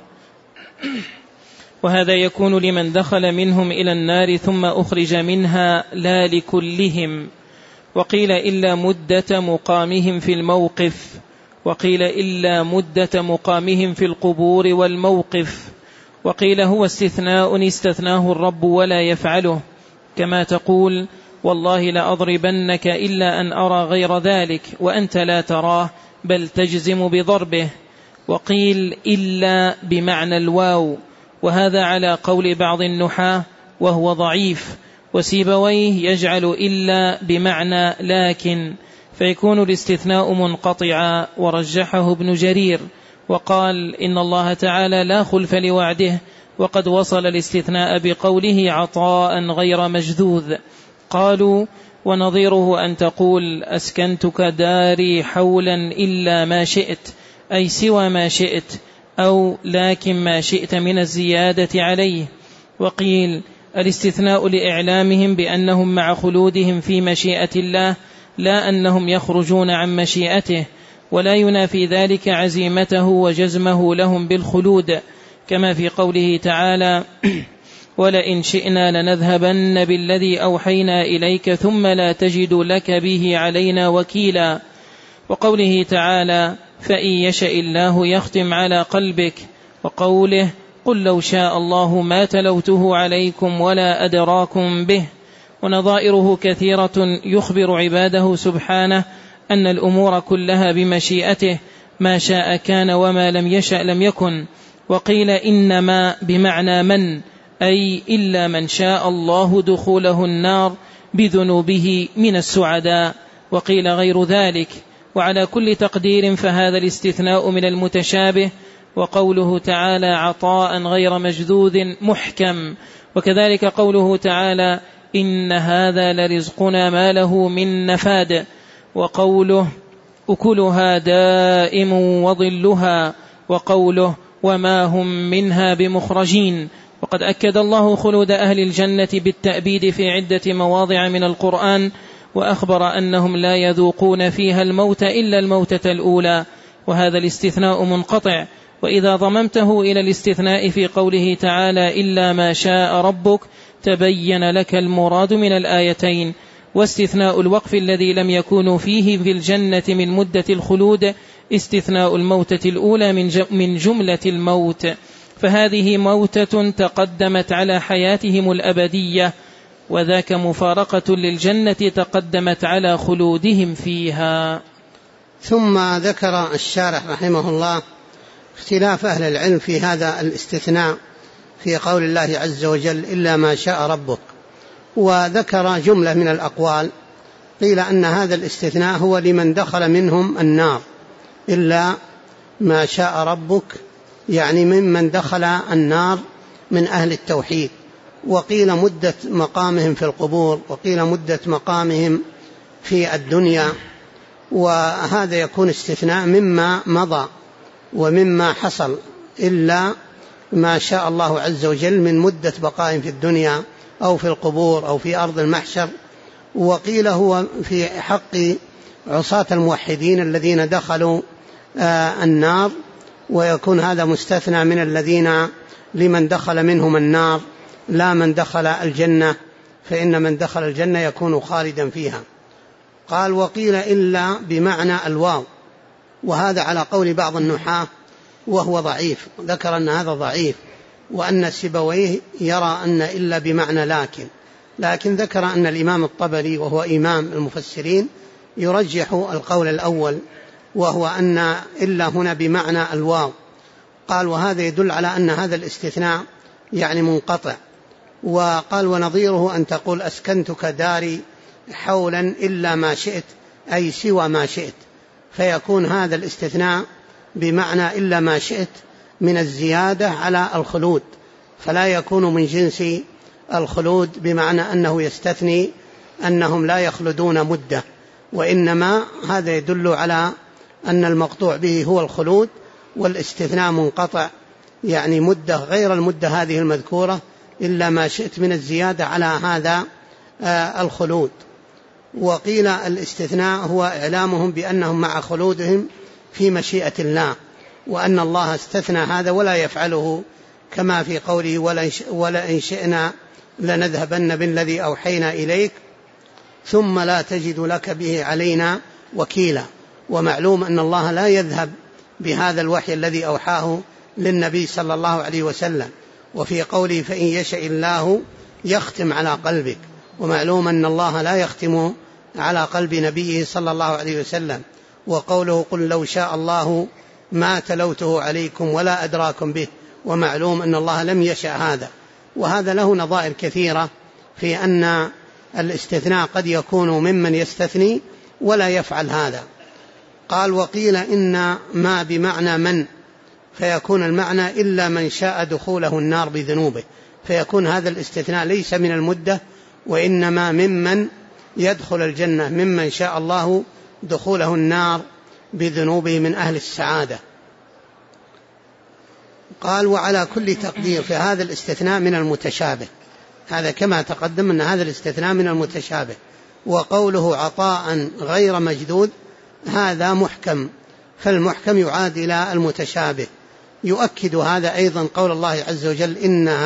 وهذا يكون لمن دخل منهم إلى النار ثم أخرج منها لا لكلهم. وقيل إلا مدة مقامهم في الموقف، وقيل إلا مدة مقامهم في القبور والموقف، وقيل هو استثناء استثناه الرب ولا يفعله، كما تقول والله لأضربنك إلا أن أرى غير ذلك وأنت لا تراه بل تجزم بضربه. وقيل إلا بمعنى الواو، وهذا على قول بعض النحاة وهو ضعيف، وسيبويه يجعل إلا بمعنى لكن، فيكون الاستثناء منقطعا، ورجحه ابن جرير وقال إن الله تعالى لا خلف لوعده، وقد وصل الاستثناء بقوله عطاء غير مجذوذ. قالوا ونظيره أن تقول أسكنتك داري حولا إلا ما شئت، أي سوى ما شئت، أو لكن ما شئت من الزيادة عليه. وقيل الاستثناء لإعلامهم بأنهم مع خلودهم في مشيئة الله، لا أنهم يخرجون عن مشيئته، ولا ينافي ذلك عزيمته وجزمه لهم بالخلود، كما في قوله تعالى ولئن شئنا لنذهبن بالذي أوحينا إليك ثم لا تجد لك به علينا وكيلا. وقوله تعالى فإن يشاء الله يختم على قلبك، وقوله قل لو شاء الله ما تلوته عليكم ولا أدراكم به. ونظائره كثيرة يخبر عباده سبحانه أن الأمور كلها بمشيئته، ما شاء كان وما لم يشأ لم يكن. وقيل إنما بمعنى من، أي إلا من شاء الله دخوله النار بذنوبه من السعداء، وقيل غير ذلك. وعلى كل تقدير فهذا الاستثناء من المتشابه. وقوله تعالى عطاء غير مجذوذ محكم، وكذلك قوله تعالى إن هذا لرزقنا ما له من نفاد، وقوله أكلها دائم وظلها، وقوله وما هم منها بمخرجين. وقد أكد الله خلود أهل الجنة بالتأبيد في عدة مواضع من القرآن، وأخبر أنهم لا يذوقون فيها الموت إلا الموتة الأولى، وهذا الاستثناء منقطع. وإذا ضممته إلى الاستثناء في قوله تعالى إلا ما شاء ربك تبين لك المراد من الآيتين. واستثناء الوقف الذي لم يكونوا فيه في الجنة من مدة الخلود استثناء الموتة الأولى من جملة الموت، فهذه موتة تقدمت على حياتهم الأبدية، وذاك مفارقة للجنة تقدمت على خلودهم فيها. ثم ذكر الشارح رحمه الله اختلاف أهل العلم في هذا الاستثناء في قول الله عز وجل إلا ما شاء ربك، وذكر جملة من الأقوال. قيل أن هذا الاستثناء هو لمن دخل منهم النار، إلا ما شاء ربك يعني ممن دخل النار من أهل التوحيد. وقيل مدة مقامهم في القبور، وقيل مدة مقامهم في الدنيا، وهذا يكون استثناء مما مضى ومما حصل، إلا ما شاء الله عز وجل من مدة بقائهم في الدنيا أو في القبور أو في أرض المحشر. وقيل هو في حق عصاة الموحدين الذين دخلوا النار، ويكون هذا مستثنى من الذين لمن دخل منهم النار لا من دخل الجنة، فإن من دخل الجنة يكون خالدا فيها. قال وقيل إلا بمعنى الواو، وهذا على قول بعض النحاة وهو ضعيف، ذكر أن هذا ضعيف، وأن سيبويه يرى أن إلا بمعنى لكن ذكر أن الإمام الطبري وهو إمام المفسرين يرجح القول الأول، وهو أن إلا هنا بمعنى الواو. قال وهذا يدل على أن هذا الاستثناء يعني منقطع. وقال ونظيره أن تقول أسكنتك داري حولا إلا ما شئت، أي سوى ما شئت، فيكون هذا الاستثناء بمعنى إلا ما شئت من الزيادة على الخلود، فلا يكون من جنس الخلود بمعنى أنه يستثني أنهم لا يخلدون مدة، وإنما هذا يدل على أن المقطوع به هو الخلود، والاستثناء منقطع يعني مدة غير المدة هذه المذكورة إلا ما شئت من الزيادة على هذا الخلود. وقيل الاستثناء هو إعلامهم بأنهم مع خلودهم في مشيئة الله، وأن الله استثنى هذا ولا يفعله، كما في قوله ولئن شئنا لنذهبن بالذي أوحينا إليك ثم لا تجد لك به علينا وكيلا. ومعلوم أن الله لا يذهب بهذا الوحي الذي أوحاه للنبي صلى الله عليه وسلم، وفي قوله فإن يشاء الله يختم على قلبك، ومعلوم أن الله لا يختم على قلب نبيه صلى الله عليه وسلم. وقوله قل لو شاء الله ما تلوته عليكم ولا أدراكم به، ومعلوم أن الله لم يشاء هذا. وهذا له نظائر كثيرة في أن الاستثناء قد يكون ممن يستثني ولا يفعل هذا. قال وقيل إن ما بمعنى من، فيكون المعنى إلا من شاء دخوله النار بذنوبه، فيكون هذا الاستثناء ليس من المدة وإنما ممن يدخل الجنة، ممن شاء الله دخوله النار بذنوبه من أهل السعادة. قال وعلى كل تقدير، في هذا الاستثناء من المتشابه، هذا كما تقدم أن هذا الاستثناء من المتشابه. وقوله عطاء غير مجدود هذا محكم، فالمحكم يعاد إلى المتشابه. يؤكد هذا أيضا قول الله عز وجل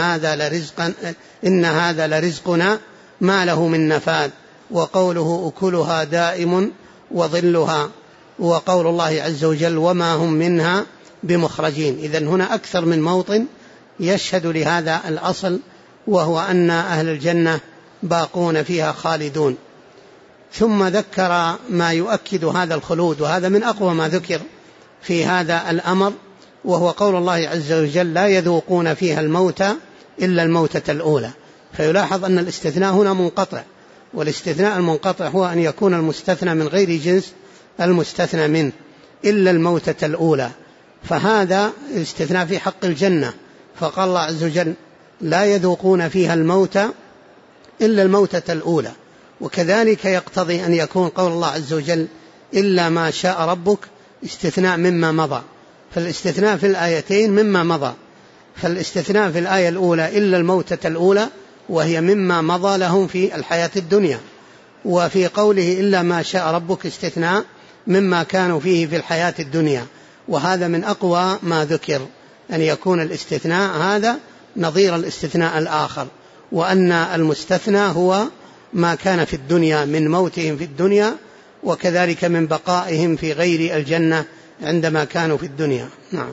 إن هذا لرزقنا ما له من نفاد، وقوله أكلها دائم وظلها، وقول الله عز وجل وما هم منها بمخرجين. إذن هنا أكثر من موطن يشهد لهذا الأصل، وهو أن أهل الجنة باقون فيها خالدون. ثم ذكر ما يؤكد هذا الخلود، وهذا من أقوى ما ذكر في هذا الأمر، وهو قول الله عز وجل لا يذوقون فيها الموت إلا الموتة الأولى. فيلاحظ أن الاستثناء هنا منقطع، والاستثناء المنقطع هو أن يكون المستثنى من غير جنس المستثنى منه إلا الموتة الأولى، فهذا الاستثناء في حق الجنة. فقال الله عز وجل لا يذوقون فيها الموت إلا الموتة الأولى. وكذلك يقتضي أن يكون قول الله عز وجل إلا ما شاء ربك استثناء مما مضى، فالاستثناء في الآيتين مما مضى. فالاستثناء في الآية الأولى إلا الموتة الأولى، وهي مما مضى لهم في الحياة الدنيا، وفي قوله إلا ما شاء ربك استثناء مما كانوا فيه في الحياة الدنيا. وهذا من أقوى ما ذكر، أن يكون الاستثناء هذا نظير الاستثناء الآخر، وأن المستثنى هو ما كان في الدنيا من موتهم في الدنيا، وكذلك من بقائهم في غير الجنة عندما كانوا في الدنيا. نعم.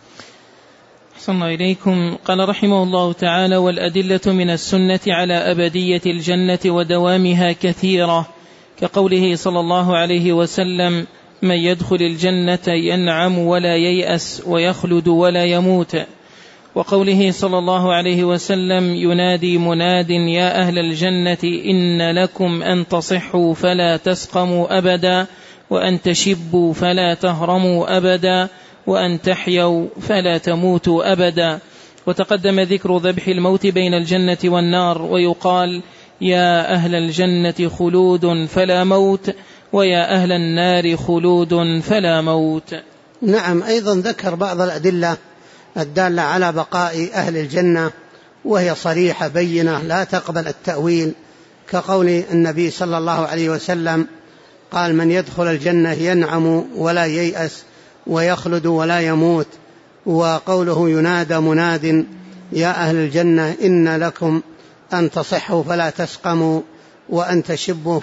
أحسن إليكم. قال رحمه الله تعالى والأدلة من السنة على أبدية الجنة ودوامها كثيرة، كقوله صلى الله عليه وسلم من يدخل الجنة ينعم ولا ييأس ويخلد ولا يموت، وقوله صلى الله عليه وسلم ينادي مناد يا أهل الجنة إن لكم أن تصحوا فلا تسقموا أبدا، وأن تشبوا فلا تهرموا أبدا، وأن تحيوا فلا تموتوا أبدا. وتقدم ذكر ذبح الموت بين الجنة والنار، ويقال يا أهل الجنة خلود فلا موت، ويا أهل النار خلود فلا موت. نعم. أيضا ذكر بعض الأدلة الدالة على بقاء أهل الجنة، وهي صريحة بينة لا تقبل التأويل، كقول النبي صلى الله عليه وسلم قال من يدخل الجنة ينعم ولا ييأس ويخلد ولا يموت، وقوله ينادى مناد يا أهل الجنة إن لكم أن تصحوا فلا تسقموا، وأن تشبوا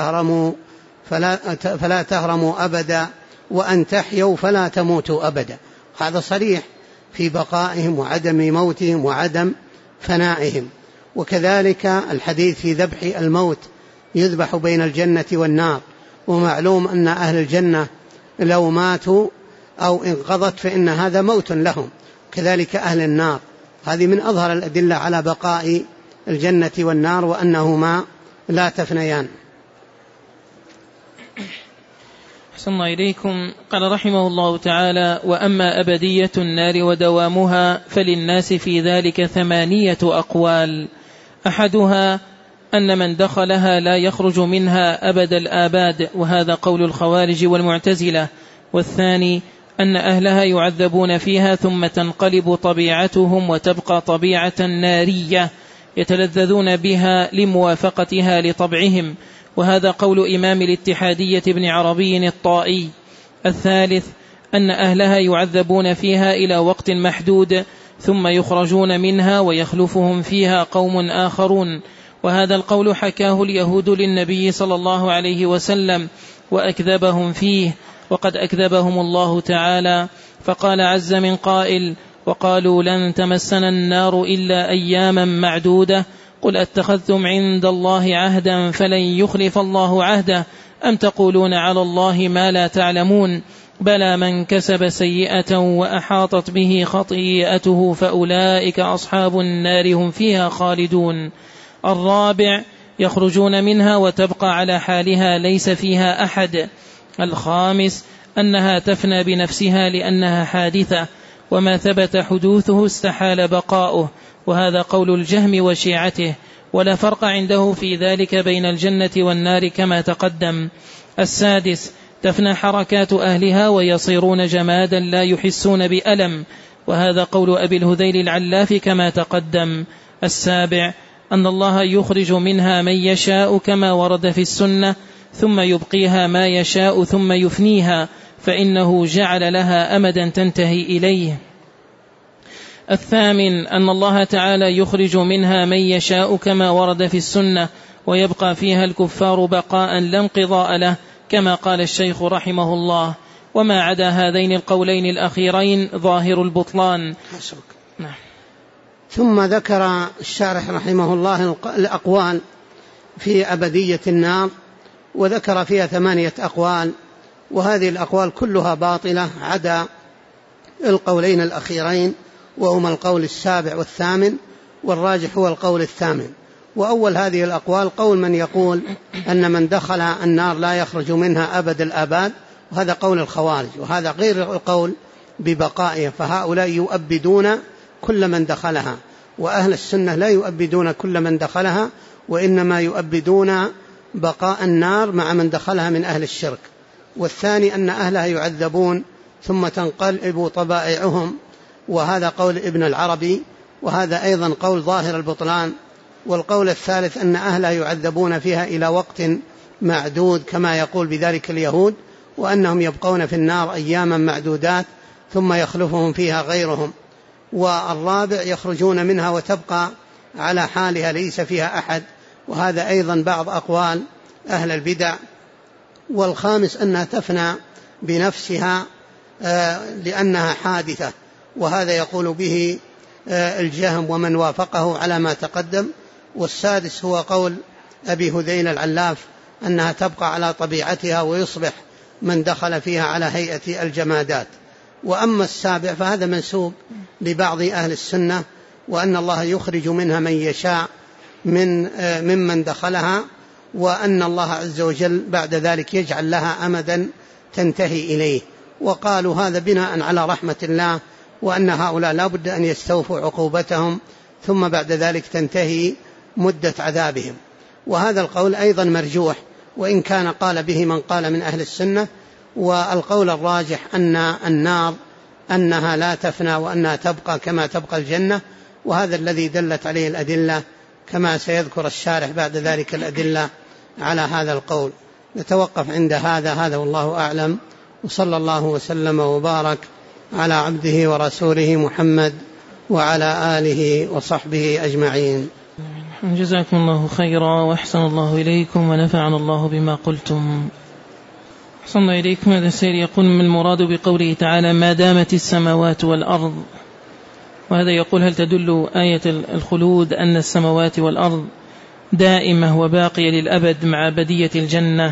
فلا تهرموا أبدا، وأن تحيوا فلا تموتوا أبدا. هذا صريح في بقائهم وعدم موتهم وعدم فنائهم. وكذلك الحديث في ذبح الموت يذبح بين الجنة والنار، ومعلوم أن أهل الجنة لو ماتوا أو انقضت فإن هذا موت لهم، كذلك أهل النار. هذه من أظهر الأدلة على بقاء الجنة والنار، وأنهما لا تفنيان. أحسن إليكم. قال رحمه الله تعالى وأما أبدية النار ودوامها فللناس في ذلك 8 أقوال. أحدها أن من دخلها لا يخرج منها أبد الآباد، وهذا قول الخوارج والمعتزلة. والثاني أن أهلها يعذبون فيها ثم تنقلب طبيعتهم وتبقى طبيعة نارية يتلذذون بها لموافقتها لطبعهم، وهذا قول إمام الاتحادية ابن عربي الطائي. الثالث أن أهلها يعذبون فيها إلى وقت محدود ثم يخرجون منها ويخلفهم فيها قوم آخرون، وهذا القول حكاه اليهود للنبي صلى الله عليه وسلم وأكذبهم فيه، وقد أكذبهم الله تعالى، فقال عز من قائل وقالوا لن تمسنا النار إلا أياما معدودة قل أتخذتم عند الله عهدا فلن يخلف الله عهده أم تقولون على الله ما لا تعلمون بلى من كسب سيئة وأحاطت به خطيئته فأولئك أصحاب النار هم فيها خالدون. الرابع يخرجون منها وتبقى على حالها ليس فيها أحد. الخامس أنها تفنى بنفسها لأنها حادثة وما ثبت حدوثه استحال بقاؤه، وهذا قول الجهم وشيعته، ولا فرق عنده في ذلك بين الجنة والنار كما تقدم. السادس تفنى حركات أهلها ويصيرون جمادا لا يحسون بألم، وهذا قول أبي الهذيل العلاف كما تقدم. السابع أن الله يخرج منها من يشاء كما ورد في السنة ثم يبقيها ما يشاء ثم يفنيها فإنه جعل لها أمدا تنتهي إليه. الثامن أن الله تعالى يخرج منها من يشاء كما ورد في السنة ويبقى فيها الكفار بقاء لا انقضاء له كما قال الشيخ رحمه الله، وما عدا هذين القولين الأخيرين ظاهر البطلان. نعم. ثم ذكر الشارح رحمه الله الأقوال في أبدية النار، وذكر فيها 8 أقوال، وهذه الأقوال كلها باطلة عدا القولين الأخيرين وهما القول السابع والثامن، والراجح هو القول الثامن. وأول هذه الأقوال قول من يقول أن من دخل النار لا يخرج منها أبد الآباد، وهذا قول الخوارج، وهذا غير القول ببقائه، فهؤلاء يؤبدون كل من دخلها، وأهل السنة لا يؤبدون كل من دخلها، وإنما يؤبدون بقاء النار مع من دخلها من أهل الشرك. والثاني أن أهلها يعذبون ثم تنقلب طبائعهم، وهذا قول ابن العربي، وهذا أيضا قول ظاهر البطلان. والقول الثالث أن أهلها يعذبون فيها إلى وقت معدود كما يقول بذلك اليهود، وأنهم يبقون في النار أياما معدودات ثم يخلفهم فيها غيرهم. والرابع يخرجون منها وتبقى على حالها ليس فيها أحد، وهذا أيضا بعض أقوال أهل البدع. والخامس أنها تفنى بنفسها لأنها حادثة، وهذا يقول به الجهم ومن وافقه على ما تقدم. والسادس هو قول أبي هذيل العلاف أنها تبقى على طبيعتها ويصبح من دخل فيها على هيئة الجمادات. وأما السابع فهذا منسوب لبعض أهل السنة، وأن الله يخرج منها من يشاء ممن دخلها، وأن الله عز وجل بعد ذلك يجعل لها أمدا تنتهي إليه. وقالوا هذا بناء على رحمة الله، وأن هؤلاء لا بد أن يستوفوا عقوبتهم ثم بعد ذلك تنتهي مدة عذابهم. وهذا القول أيضا مرجوح، وإن كان قال به من قال من أهل السنة. والقول الراجح أن النار أنها لا تفنى وأنها تبقى كما تبقى الجنة، وهذا الذي دلت عليه الأدلة كما سيذكر الشارح بعد ذلك الأدلة على هذا القول. نتوقف عند هذا والله أعلم، وصلى الله وسلم وبارك على عبده ورسوله محمد وعلى آله وصحبه أجمعين. جزاكم الله خيرا وأحسن الله إليكم ونفعنا الله بما قلتم. أحسن إليكم. هذا السير يقول من المراد بقوله تعالى ما دامت السماوات والأرض، وهذا يقول هل تدل آية الخلود أن السماوات والأرض دائمة وباقية للأبد مع بدية الجنة؟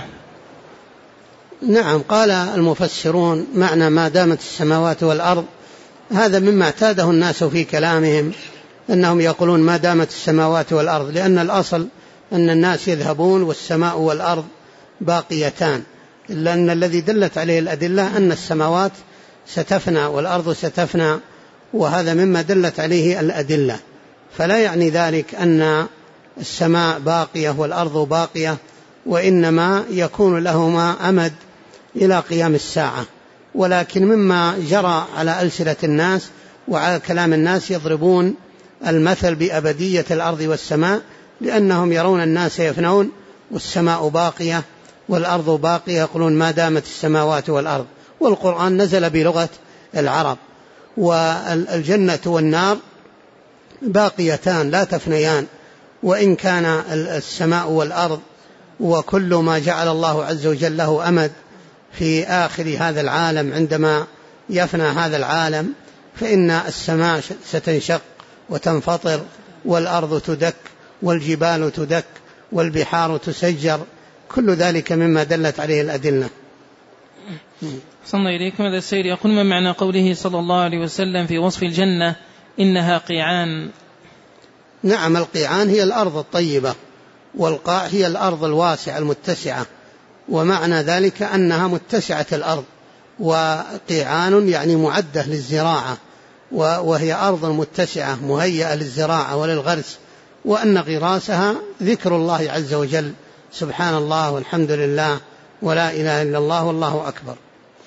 نعم، قال المفسرون معنى ما دامت السماوات والأرض هذا مما اعتاده الناس في كلامهم، أنهم يقولون ما دامت السماوات والأرض، لأن الأصل أن الناس يذهبون والسماء والأرض باقيتان، إلا أن الذي دلت عليه الأدلة أن السماوات ستفنى والأرض ستفنى، وهذا مما دلت عليه الأدلة. فلا يعني ذلك أن السماء باقية والأرض باقية، وإنما يكون لهما أمد إلى قيام الساعة. ولكن مما جرى على ألسنة الناس وعلى كلام الناس يضربون المثل بأبدية الأرض والسماء، لأنهم يرون الناس يفنون والسماء باقية والأرض باقية، يقولون ما دامت السماوات والأرض. والقرآن نزل بلغة العرب، والجنة والنار باقيتان لا تفنيان، وإن كان السماء والأرض وكل ما جعل الله عز وجل له أمد في آخر هذا العالم عندما يفنى هذا العالم، فإن السماء ستنشق وتنفطر، والأرض تدك، والجبال تدك، والبحار تسجر، كل ذلك مما دلت عليه الأدلة. صلى إليكم. هذا السيد يقول: ما معنى قوله صلى الله عليه وسلم في وصف الجنة إنها قيعان؟ نعم، القيعان هي الأرض الطيبة، والقاع هي الأرض الواسعة المتسعة، ومعنى ذلك أنها متسعة الأرض، وقيعان يعني معدة للزراعة، وهي أرض متسعة مهيئة للزراعة وللغرس، وأن غراسها ذكر الله عز وجل، سبحان الله والحمد لله ولا إله إلا الله والله أكبر.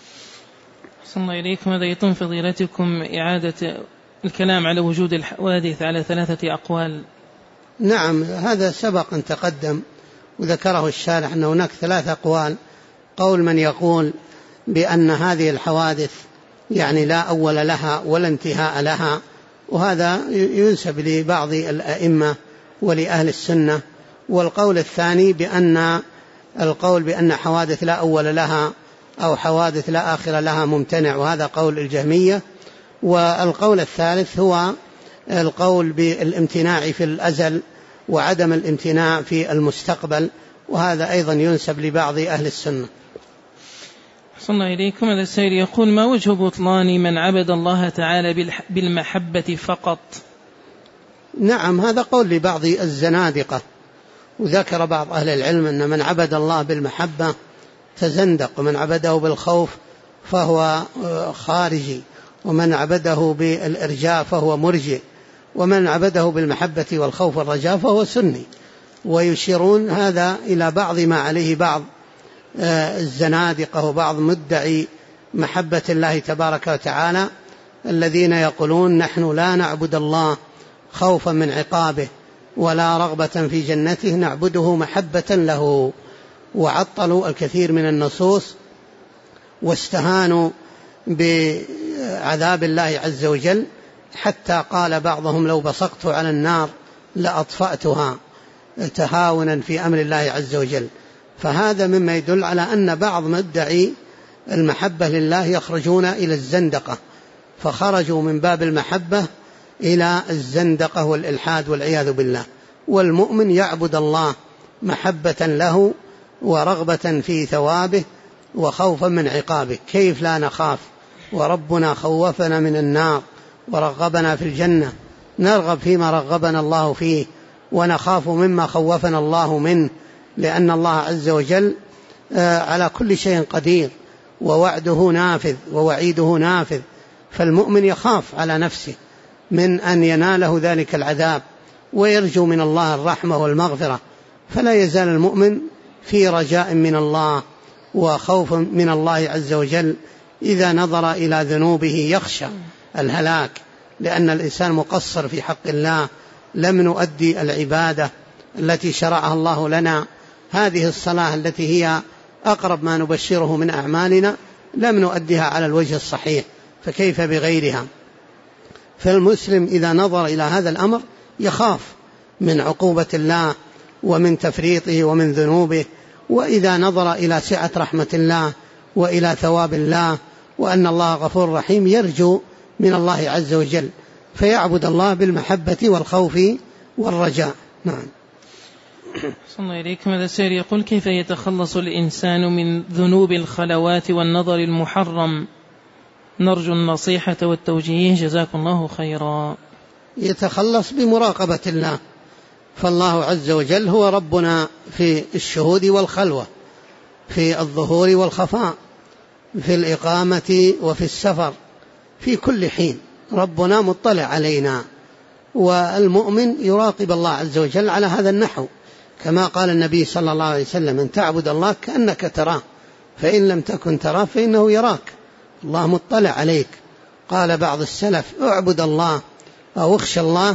صلى الله إليكم. هذا يتم فضيلتكم إعادة الكلام على وجود الحوادث على 3 أقوال. نعم، هذا سبق أن تقدم وذكره الشارح أن هناك 3 أقوال. قول من يقول بأن هذه الحوادث يعني لا أول لها ولا انتهاء لها، وهذا ينسب لبعض الأئمة ولأهل السنة. والقول الثاني بأن القول بأن حوادث لا أول لها أو حوادث لا آخر لها ممتنع، وهذا قول الجهمية. والقول الثالث هو القول بالامتناع في الأزل وعدم الامتناع في المستقبل، وهذا أيضا ينسب لبعض أهل السنة. صلى الله إليكم. هذا السائل يقول: ما وجه بطلان من عبد الله تعالى بالمحبة فقط؟ نعم، هذا قول لبعض الزنادقة، وذكر بعض أهل العلم أن من عبد الله بالمحبة تزندق، ومن عبده بالخوف فهو خارجي، ومن عبده بالإرجاء فهو مرجئ، ومن عبده بالمحبة والخوف والرجاء فهو سني. ويشيرون هذا إلى بعض ما عليه بعض الزنادقة وبعض مدعي محبة الله تبارك وتعالى، الذين يقولون نحن لا نعبد الله خوفا من عقابه ولا رغبة في جنته، نعبده محبة له. وعطلوا الكثير من النصوص واستهانوا بعذاب الله عز وجل، حتى قال بعضهم لو بصقت على النار لأطفأتها، تهاونا في أمر الله عز وجل. فهذا مما يدل على أن بعض مدعي المحبة لله يخرجون إلى الزندقة، فخرجوا من باب المحبة إلى الزندقة والإلحاد والعياذ بالله. والمؤمن يعبد الله محبة له ورغبة في ثوابه وخوفا من عقابه. كيف لا نخاف وربنا خوفنا من النار ورغبنا في الجنة؟ نرغب فيما رغبنا الله فيه ونخاف مما خوفنا الله منه، لأن الله عز وجل على كل شيء قدير، ووعده نافذ ووعيده نافذ. فالمؤمن يخاف على نفسه من أن يناله ذلك العذاب، ويرجو من الله الرحمة والمغفرة. فلا يزال المؤمن في رجاء من الله وخوف من الله عز وجل. إذا نظر إلى ذنوبه يخشى الهلاك، لأن الإنسان مقصر في حق الله، لم نؤدي العبادة التي شرعها الله لنا. هذه الصلاة التي هي أقرب ما نبشره من أعمالنا لم نؤديها على الوجه الصحيح، فكيف بغيرها؟ فالمسلم إذا نظر إلى هذا الأمر يخاف من عقوبة الله ومن تفريطه ومن ذنوبه، وإذا نظر إلى سعة رحمة الله وإلى ثواب الله وأن الله غفور رحيم يرجو من الله عز وجل، فيعبد الله بالمحبة والخوف والرجاء. نعم. صلى الله إليكم. هذا السائل يقول: كيف يتخلص الإنسان من ذنوب الخلوات والنظر المحرم؟ نرجو النصيحة والتوجيه، جزاكم الله خيرا. يتخلص بمراقبة الله، فالله عز وجل هو ربنا في الشهود والخلوة، في الظهور والخفاء، في الإقامة وفي السفر، في كل حين ربنا مطلع علينا. والمؤمن يراقب الله عز وجل على هذا النحو، كما قال النبي صلى الله عليه وسلم: أن تعبد الله كأنك تراه، فإن لم تكن تراه فإنه يراك. الله مطلع عليك. قال بعض السلف: اعبد الله أو اخشى الله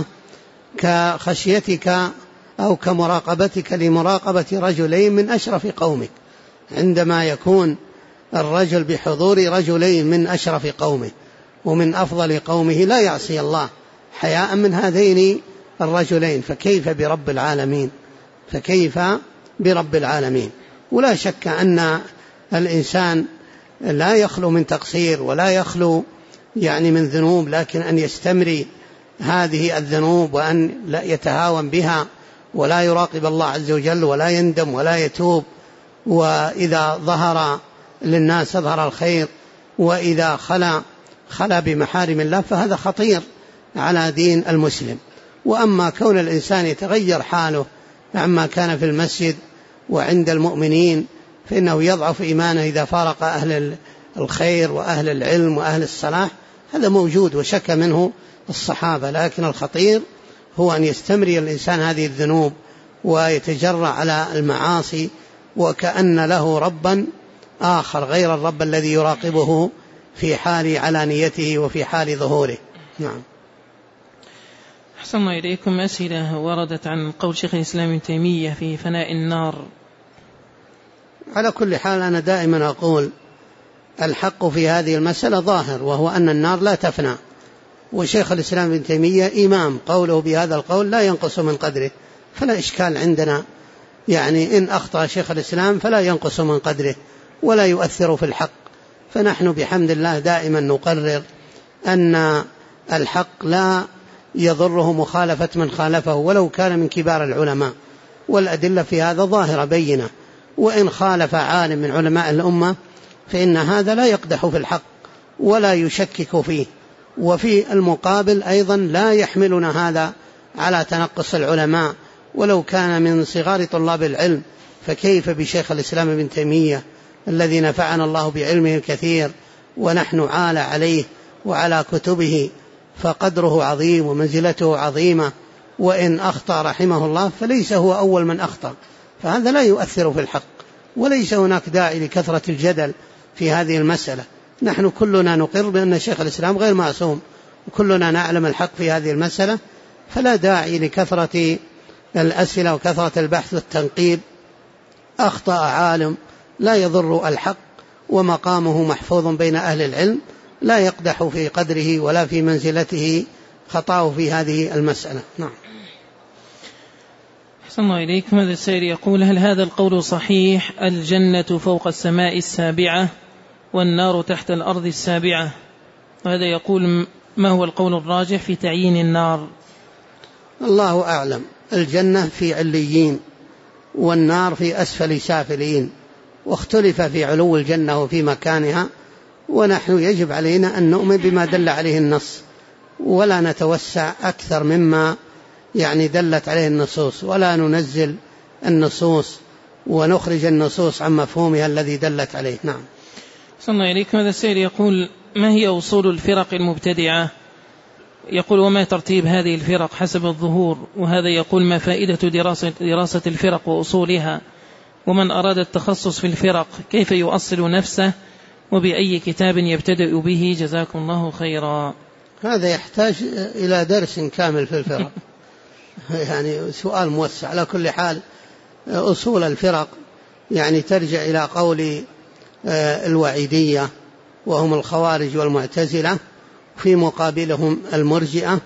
كخشيتك أو كمراقبتك لمراقبة رجلين من أشرف قومك. عندما يكون الرجل بحضور رجلين من أشرف قومه ومن أفضل قومه لا يعصي الله حياء من هذين الرجلين، فكيف برب العالمين؟ فكيف برب العالمين؟ ولا شك أن الإنسان لا يخلو من تقصير ولا يخلو يعني من ذنوب، لكن أن يستمري هذه الذنوب وأن لا يتهاون بها ولا يراقب الله عز وجل ولا يندم ولا يتوب، وإذا ظهر للناس أظهر الخير، وإذا خلا بمحارم الله، فهذا خطير على دين المسلم. وأما كون الإنسان يتغير حاله عما كان في المسجد وعند المؤمنين، فإنه يضعف إيمانه إذا فارق أهل الخير وأهل العلم وأهل الصلاح، هذا موجود وشك منه الصحابة. لكن الخطير هو أن يستمري الإنسان هذه الذنوب ويتجرع على المعاصي وكأن له ربا آخر غير الرب الذي يراقبه في حال علانيته وفي حال ظهوره. نعم. أحسن الله إليكم. أسئلة وردت عن قول شيخ الإسلام ابن تيمية في فناء النار. على كل حال أنا دائما أقول الحق في هذه المسألة ظاهر، وهو أن النار لا تفنى، وشيخ الإسلام ابن تيمية إمام، قوله بهذا القول لا ينقص من قدره، فلا إشكال عندنا، يعني إن أخطأ شيخ الإسلام فلا ينقص من قدره ولا يؤثر في الحق. فنحن بحمد الله دائما نقرر أن الحق لا يضره مخالفة من خالفه ولو كان من كبار العلماء، والأدلة في هذا ظاهرة بينة. وإن خالف عالم من علماء الأمة فإن هذا لا يقدح في الحق ولا يشكك فيه. وفي المقابل أيضا لا يحملنا هذا على تنقص العلماء ولو كان من صغار طلاب العلم، فكيف بشيخ الإسلام ابن تيمية الذي نفعنا الله بعلمه الكثير ونحن عال عليه وعلى كتبه، فقدره عظيم ومنزلته عظيمة، وإن أخطأ رحمه الله فليس هو أول من أخطأ، فهذا لا يؤثر في الحق، وليس هناك داعي لكثرة الجدل في هذه المسألة. نحن كلنا نقر بأن شيخ الإسلام غير معصوم، وكلنا نعلم الحق في هذه المسألة، فلا داعي لكثرة الأسئلة وكثرة البحث والتنقيب. أخطأ عالم لا يضر الحق، ومقامه محفوظ بين أهل العلم، لا يقدح في قدره ولا في منزلته خطأه في هذه المسألة. نعم. أحسن الله إليكم. هذا السائل يقول: هل هذا القول صحيح، الجنة فوق السماء السابعة والنار تحت الأرض السابعة؟ وهذا يقول: ما هو القول الراجح في تعيين النار؟ الله أعلم. الجنة في عليين والنار في أسفل سافلين، واختلف في علو الجنة وفي مكانها، ونحن يجب علينا أن نؤمن بما دل عليه النص، ولا نتوسع أكثر مما يعني دلت عليه النصوص، ولا ننزل النصوص ونخرج النصوص عن مفهومها الذي دلت عليه. نعم. صلى الله عليكم. هذا السائل يقول: ما هي أصول الفرق المبتدعة؟ يقول: وما ترتيب هذه الفرق حسب الظهور؟ وهذا يقول: ما فائدة دراسة الفرق وأصولها؟ ومن أراد التخصص في الفرق كيف يؤصل نفسه؟ وبأي كتاب يبتدئ به؟ جزاكم الله خيرا. هذا يحتاج إلى درس كامل في الفرق يعني سؤال موسع. على كل حال أصول الفرق يعني ترجع إلى قول الوعيدية، وهم الخوارج والمعتزلة، في مقابلهم المرجئة،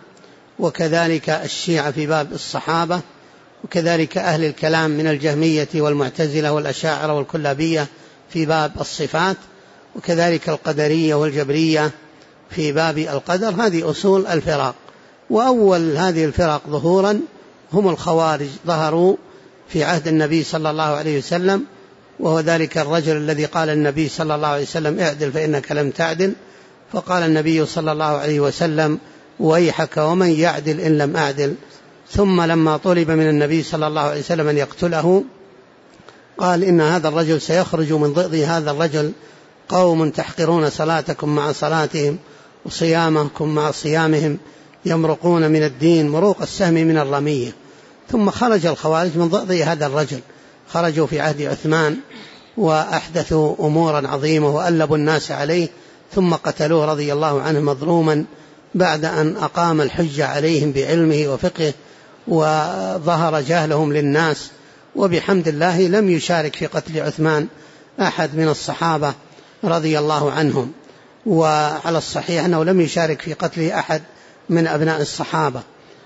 وكذلك الشيعة في باب الصحابة، وكذلك أهل الكلام من الجهمية والمعتزلة والأشاعرة والكلابية في باب الصفات، وكذلك القدرية والجبرية في باب القدر. هذه أصول الفرق. وأول هذه الفرق ظهورا هم الخوارج، ظهروا في عهد النبي صلى الله عليه وسلم، وهو ذلك الرجل الذي قال النبي صلى الله عليه وسلم: اعدل فإنك لم تعدل، فقال النبي صلى الله عليه وسلم: ويحك ومن يعدل إن لم أعدل. ثم لما طلب من النبي صلى الله عليه وسلم أن يقتله قال: إن هذا الرجل سيخرج من ضئض هذا الرجل قوم تحقرون صلاتكم مع صلاتهم وصيامكم مع صيامهم، يمرقون من الدين مروق السهم من الرمية. ثم خرج الخوارج من ضئض هذا الرجل، خرجوا في عهد عثمان وأحدثوا أمورا عظيمة وألبوا الناس عليه، ثم قتلوه رضي الله عنه مظلوما بعد أن أقام الحجة عليهم بعلمه وفقه، وظهر جهلهم للناس. وبحمد الله لم يشارك في قتل عثمان أحد من الصحابة رضي الله عنهم، وعلى الصحيح أنه لم يشارك في قتل أحد من أبناء الصحابة.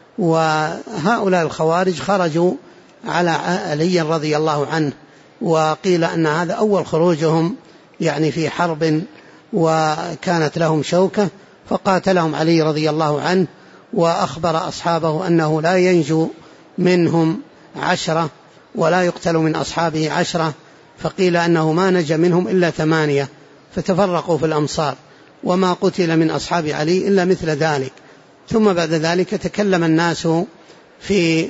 وهؤلاء الخوارج خرجوا على علي رضي الله عنه، وقيل أن هذا أول خروجهم يعني في حرب وكانت لهم شوكة، فقاتلهم علي رضي الله عنه، وأخبر أصحابه أنه لا ينجو منهم 10 ولا يقتل من أصحابه 10، فقيل أنه ما نجا منهم إلا 8، فتفرقوا في الأمصار، وما قتل من أصحاب علي إلا مثل ذلك. ثم بعد ذلك تكلم الناس في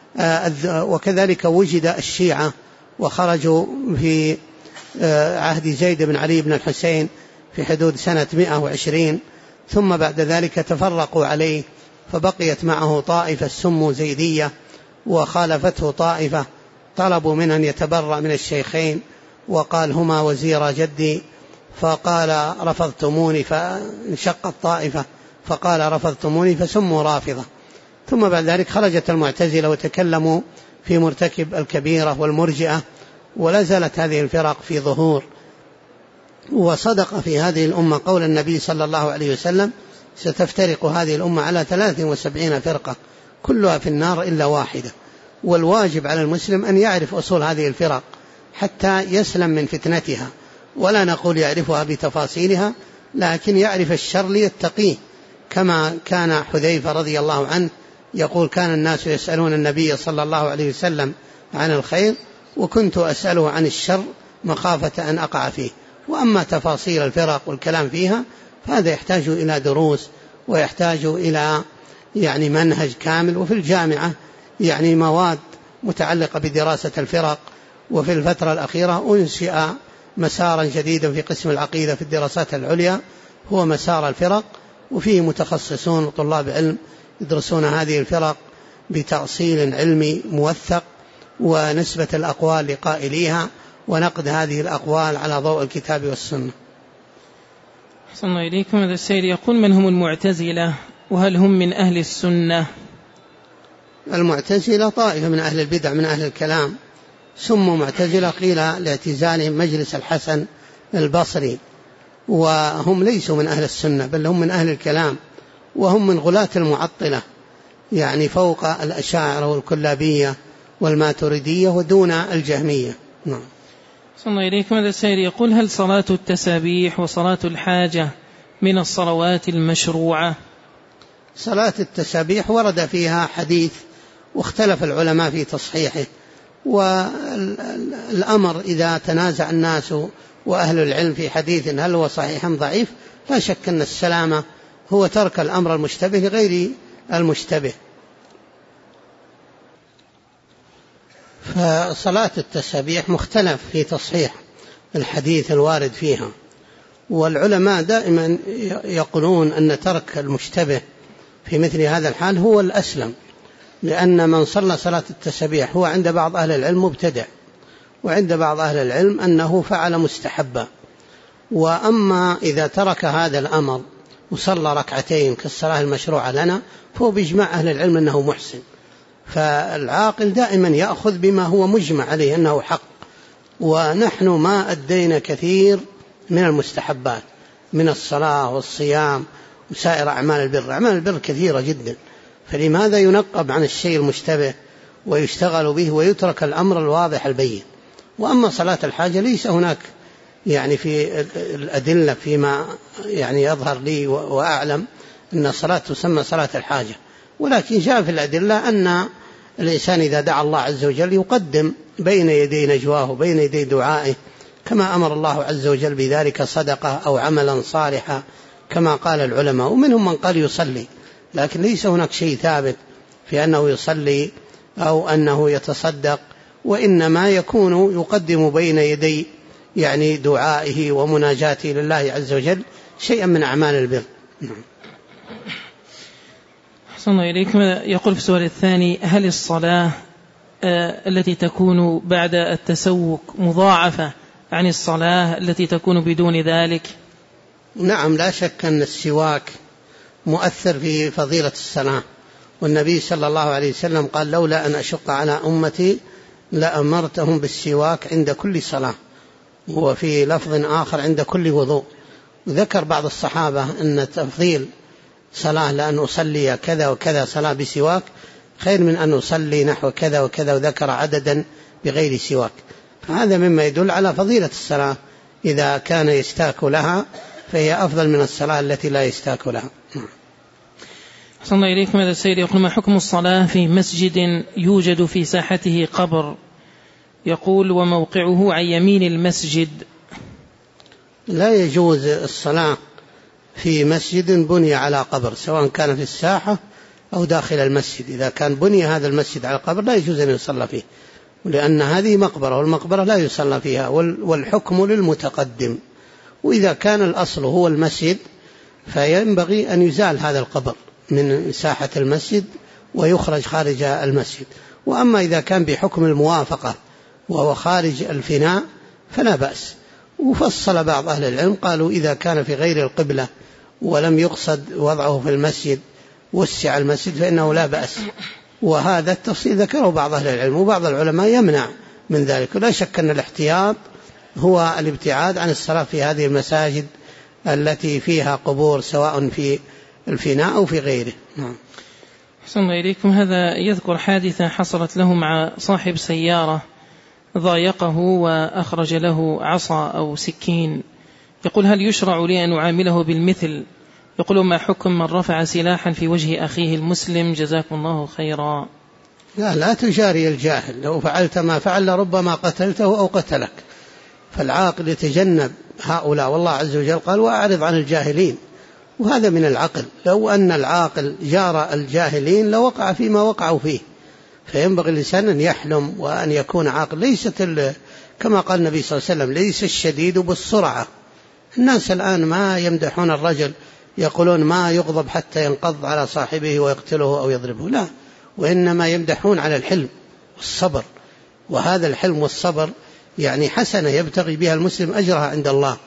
وكذلك وجد الشيعة وخرجوا في عهد زيد بن علي بن الحسين في حدود سنة 120، ثم بعد ذلك تفرقوا عليه، فبقيت معه طائفة سموا زيدية، وخالفته طائفة طلبوا منه أن يتبرأ من الشيخين، وقال هما وزير جدي، فقال رفضتموني، فانشق الطائفة فقال رفضتموني، فسموا رافضة. ثم بعد ذلك خرجت المعتزلة وتكلموا في مرتكب الكبيرة والمرجئة، ولا زالت هذه الفرق في ظهور. وصدق في هذه الأمة قول النبي صلى الله عليه وسلم: ستفترق هذه الأمة على 73 فرقة كلها في النار إلا واحدة. والواجب على المسلم أن يعرف أصول هذه الفرق حتى يسلم من فتنتها، ولا نقول يعرفها بتفاصيلها، لكن يعرف الشر ليتقيه، كما كان حذيفة رضي الله عنه يقول: كان الناس يسألون النبي صلى الله عليه وسلم عن الخير، وكنت أسأله عن الشر مخافة أن أقع فيه. وأما تفاصيل الفرق والكلام فيها فهذا يحتاج إلى دروس، ويحتاج إلى منهج كامل. وفي الجامعة مواد متعلقة بدراسة الفرق. وفي الفترة الأخيرة أنشئ مسارا جديدا في قسم العقيدة في الدراسات العليا، هو مسار الفرق، وفيه متخصصون وطلاب علم يدرسون هذه الفرق بتأصيل علمي موثق، ونسبة الأقوال لقائليها، ونقد هذه الأقوال على ضوء الكتاب والسنة. أحسن الله إليكم. هذا السائل يقول: من هم المعتزلة، وهل هم من أهل السنة؟ المعتزلة طائفة من أهل البدع من أهل الكلام، سموا معتزلة قيل لاعتزالهم مجلس الحسن البصري، وهم ليسوا من أهل السنة بل هم من أهل الكلام، وهم من غلاة المعطلة، فوق الأشاعرة والكلابية والماتريدية ودون الجهمية. نعم. صلى الله إليكم. هذا السائل يقول: هل صلاة التسابيح وصلاة الحاجة من الصلوات المشروعة؟ صلاة التسابيح ورد فيها حديث واختلف العلماء في تصحيحه، والأمر إذا تنازع الناس وأهل العلم في حديث هل هو صحيح أم ضعيف، لا شك أن السلامة هو ترك الأمر المشتبه لغير المشتبه. فصلاة التسابيح مختلف في تصحيح الحديث الوارد فيها، والعلماء دائما يقولون أن ترك المشتبه في مثل هذا الحال هو الأسلم، لأن من صلى صلاة التسابيح هو عند بعض أهل العلم مبتدع، وعند بعض أهل العلم أنه فعل مستحبا. وأما إذا ترك هذا الأمر وصلى ركعتين كالصلاة المشروعة لنا فهو بإجماع أهل العلم أنه محسن. فالعاقل دائما يأخذ بما هو مجمع عليه أنه حق، ونحن ما أدينا كثير من المستحبات من الصلاة والصيام وسائر أعمال البر. أعمال البر كثيرة جدا، فلماذا ينقب عن الشيء المشتبه ويشتغل به ويترك الأمر الواضح البين؟ وأما صلاة الحاجة ليس هناك في الأدلة فيما يظهر لي وأعلم أن الصلاة تسمى صلاة الحاجة، ولكن جاء في الأدلة أن الإنسان إذا دعا الله عز وجل يقدم بين يدي نجواه بين يدي دعائه، كما أمر الله عز وجل بذلك صدقة أو عملا صالحا كما قال العلماء. ومنهم من قال يصلي، لكن ليس هناك شيء ثابت في أنه يصلي أو أنه يتصدق، وإنما يكون يقدم بين يدي دعائه ومناجاته لله عز وجل شيئا من أعمال البر. أحسن الله إليكم. يقول في السؤال الثاني: هل الصلاة التي تكون بعد التسوك مضاعفة عن الصلاة التي تكون بدون ذلك؟ نعم، لا شك أن السواك مؤثر في فضيلة الصلاة، والنبي صلى الله عليه وسلم قال: لولا أن أشق على أمتي لأمرتهم بالسواك عند كل صلاة، وفي لفظ آخر عند كل وضوء. وذكر بعض الصحابة أن تفضيل صلاة لأن أصلي كذا وكذا صلاة بسواك خير من أن أصلي نحو كذا وكذا، وذكر عددا بغير سواك. فهذا مما يدل على فضيلة الصلاة إذا كان يستاك لها فهي أفضل من الصلاة التي لا يستاك لها. أحسن الله إليكم. هذا السيد يقول: ما حكم الصلاة في مسجد يوجد في ساحته قبر؟ يقول: وموقعه عن يمين المسجد. لا يجوز الصلاة في مسجد بني على قبر، سواء كان في الساحة أو داخل المسجد. إذا كان بني هذا المسجد على قبر لا يجوز أن يصلى فيه، لأن هذه مقبرة، والمقبرة لا يصلى فيها، والحكم للمتقدم. وإذا كان الأصل هو المسجد فينبغي أن يزال هذا القبر من ساحة المسجد ويخرج خارج المسجد. وأما إذا كان بحكم الموافقة وهو خارج الفناء فلا بأس. وفصل بعض أهل العلم قالوا: إذا كان في غير القبلة ولم يقصد وضعه في المسجد وسع المسجد فإنه لا بأس. وهذا التفصيل ذكره بعض أهل العلم، وبعض العلماء يمنع من ذلك. ولا شك أن الاحتياط هو الابتعاد عن الصلاة في هذه المساجد التي فيها قبور، سواء في الفناء أو في غيره. أحسن الله إليكم. هذا يذكر حادثة حصلت له مع صاحب سيارة ضايقه وأخرج له عصا أو سكين. يقول: هل يشرع لي أن أعامله بالمثل؟ يقول: ما حكم من رفع سلاحا في وجه أخيه المسلم؟ جزاكم الله خيرا. لا تجاري الجاهل، لو فعلت ما فعل ربما قتلته أو قتلك. فالعاقل يتجنب هؤلاء، والله عز وجل قال: وأعرض عن الجاهلين. وهذا من العقل. لو أن العاقل جار الجاهلين لوقع فيما وقعوا فيه. فينبغي الإنسان أن يحلم وأن يكون عاقل. ليست كما قال النبي صلى الله عليه وسلم: ليس الشديد بالسرعة. الناس الآن ما يمدحون الرجل، يقولون ما يغضب حتى ينقض على صاحبه ويقتله أو يضربه، لا، وإنما يمدحون على الحلم والصبر. وهذا الحلم والصبر يعني حسنة يبتغي بها المسلم أجرها عند الله،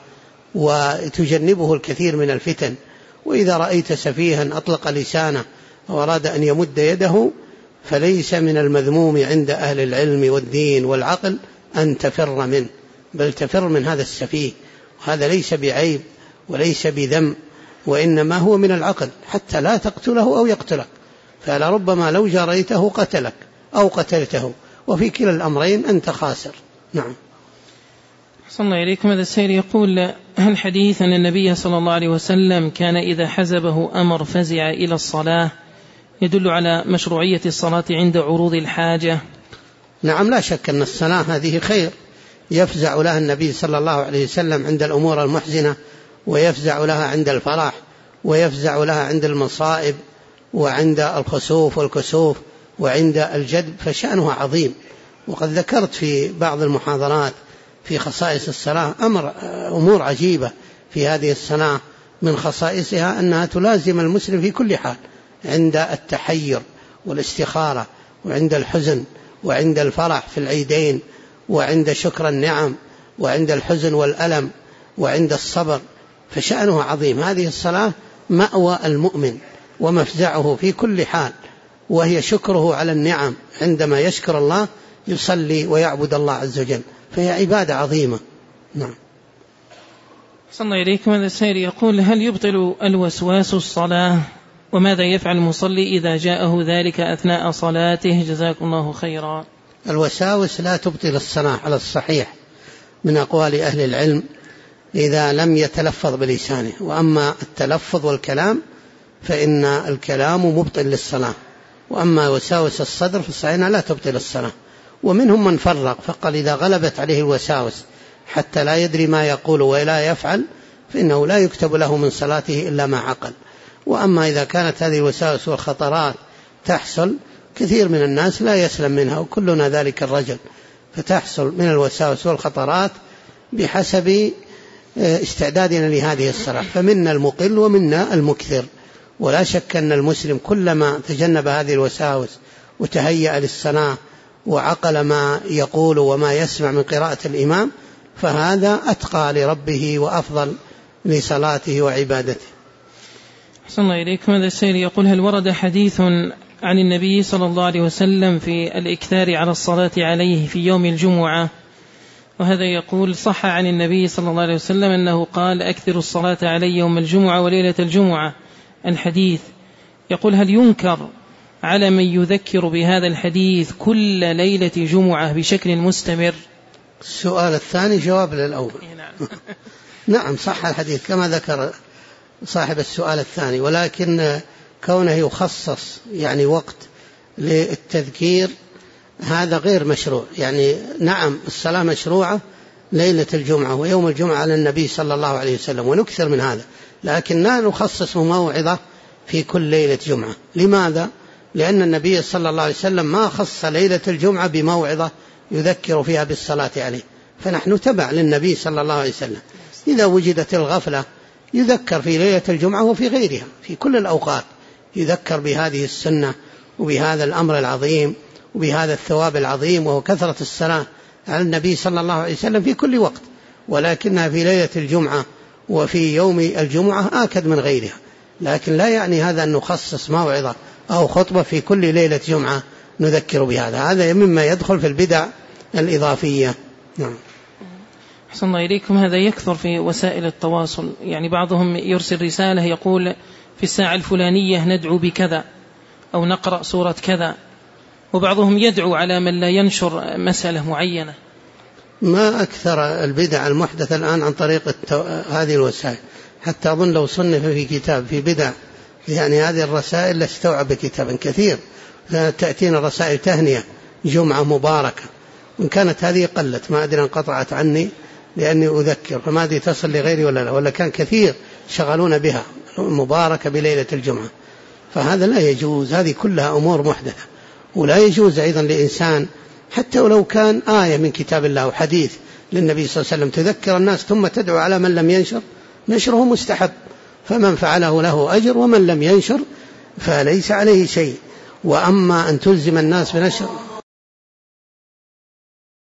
وتجنبه الكثير من الفتن. وإذا رأيت سفيها أطلق لسانه وأراد أن يمد يده فليس من المذموم عند أهل العلم والدين والعقل أن تفر منه، بل تفر من هذا السفيه. وهذا ليس بعيب وليس بذم، وإنما هو من العقل، حتى لا تقتله أو يقتلك. فلربما لو جريته قتلك أو قتلته، وفي كلا الأمرين أنت خاسر. نعم. صلى الله عليكم. هذا السائل يقول: هل حديث أن النبي صلى الله عليه وسلم كان إذا حزبه أمر فزع إلى الصلاة يدل على مشروعية الصلاة عند عروض الحاجة؟ نعم، لا شك أن الصلاة هذه خير يفزع لها النبي صلى الله عليه وسلم عند الأمور المحزنة، ويفزع لها عند الفرح، ويفزع لها عند المصائب، وعند الخسوف والكسوف، وعند الجدب، فشأنها عظيم. وقد ذكرت في بعض المحاضرات في خصائص الصلاة أمور عجيبة في هذه الصلاة. من خصائصها أنها تلازم المسلم في كل حال، عند التحير والاستخارة، وعند الحزن، وعند الفرح في العيدين، وعند شكر النعم، وعند الحزن والألم، وعند الصبر، فشأنه عظيم. هذه الصلاة مأوى المؤمن ومفزعه في كل حال، وهي شكره على النعم. عندما يشكر الله يصلي ويعبد الله عز وجل، فهي عبادة عظيمة. نعم. صلى الله عليكم. هذا السائل يقول: هل يبطل الوسواس الصلاة؟ وماذا يفعل المصلي إذا جاءه ذلك أثناء صلاته؟ جزاكم الله خيرا. الوساوس لا تبطل الصلاة على الصحيح من أقوال أهل العلم إذا لم يتلفظ بلسانه. وأما التلفظ والكلام فإن الكلام مبطل للصلاة. وأما وساوس الصدر فالصحيح لا تبطل الصلاة. ومنهم من فرق فقال: إذا غلبت عليه الوساوس حتى لا يدري ما يقول ولا يفعل فإنه لا يكتب له من صلاته إلا ما عقل. وأما إذا كانت هذه الوساوس والخطرات تحصل، كثير من الناس لا يسلم منها، وكلنا ذلك الرجل، فتحصل من الوساوس والخطرات بحسب استعدادنا لهذه الصلاة، فمنا المقل ومنا المكثر. ولا شك أن المسلم كلما تجنب هذه الوساوس وتهيأ للصلاة وعقل ما يقول وما يسمع من قراءة الإمام فهذا أتقى لربه وأفضل لصلاته وعبادته. أحسن الله إليكم. هذا السائل يقول: هل ورد حديث عن النبي صلى الله عليه وسلم في الإكثار على الصلاة عليه في يوم الجمعة؟ وهذا يقول: صح عن النبي صلى الله عليه وسلم أنه قال: أكثر الصلاة علي يوم الجمعة وليلة الجمعة. الحديث يقول: هل ينكر على من يذكر بهذا الحديث كل ليلة جمعة بشكل مستمر؟ السؤال الثاني جواب للأول. نعم صح الحديث كما ذكر صاحب السؤال الثاني، ولكن كونه يخصص يعني وقت للتذكير هذا غير مشروع. يعني نعم الصلاة مشروعة ليلة الجمعة ويوم الجمعة على النبي صلى الله عليه وسلم ونكثر من هذا، لكن لا نخصص موعظة في كل ليلة جمعة. لماذا؟ لأن النبي صلى الله عليه وسلم ما خص ليلة الجمعة بموعظة يذكر فيها بالصلاة عليه، فنحن تبع للنبي صلى الله عليه وسلم. إذا وجدت الغفلة يذكر في ليلة الجمعة وفي غيرها في كل الأوقات، يذكر بهذه السنة وبهذا الأمر العظيم وبهذا الثواب العظيم، وهو كثرة الصلاة على النبي صلى الله عليه وسلم في كل وقت، ولكنها في ليلة الجمعة وفي يوم الجمعة آكد من غيرها. لكن لا يعني هذا أن نخصص موعظة أو خطبة في كل ليلة جمعة نذكر بهذا، هذا مما يدخل في البدع الإضافية. نعم. أحسن الله إليكم. هذا يكثر في وسائل التواصل، يعني بعضهم يرسل رسالة يقول في الساعة الفلانية ندعو بكذا أو نقرأ سورة كذا، وبعضهم يدعو على من لا ينشر مسألة معينة. ما أكثر البدع المحدثة الآن عن طريق هذه الوسائل، حتى أظن لو صنف في كتاب في بدع يعني هذه الرسائل لاستوعب كتابا كثير. تأتينا رسائل تهنئة جمعة مباركة، وإن كانت هذه قلت ما أدري انقطعت عني لأني أذكر، فما أدري تصل لغيري ولا لا، ولا كان كثير شغلون بها مباركة بليلة الجمعة. فهذا لا يجوز، هذه كلها أمور محدثة. ولا يجوز أيضا لإنسان حتى ولو كان آية من كتاب الله وحديث للنبي صلى الله عليه وسلم تذكر الناس ثم تدعو على من لم ينشر، نشره مستحب، فمن فعله له أجر ومن لم ينشر فليس عليه شيء. وأما أن تلزم الناس بنشر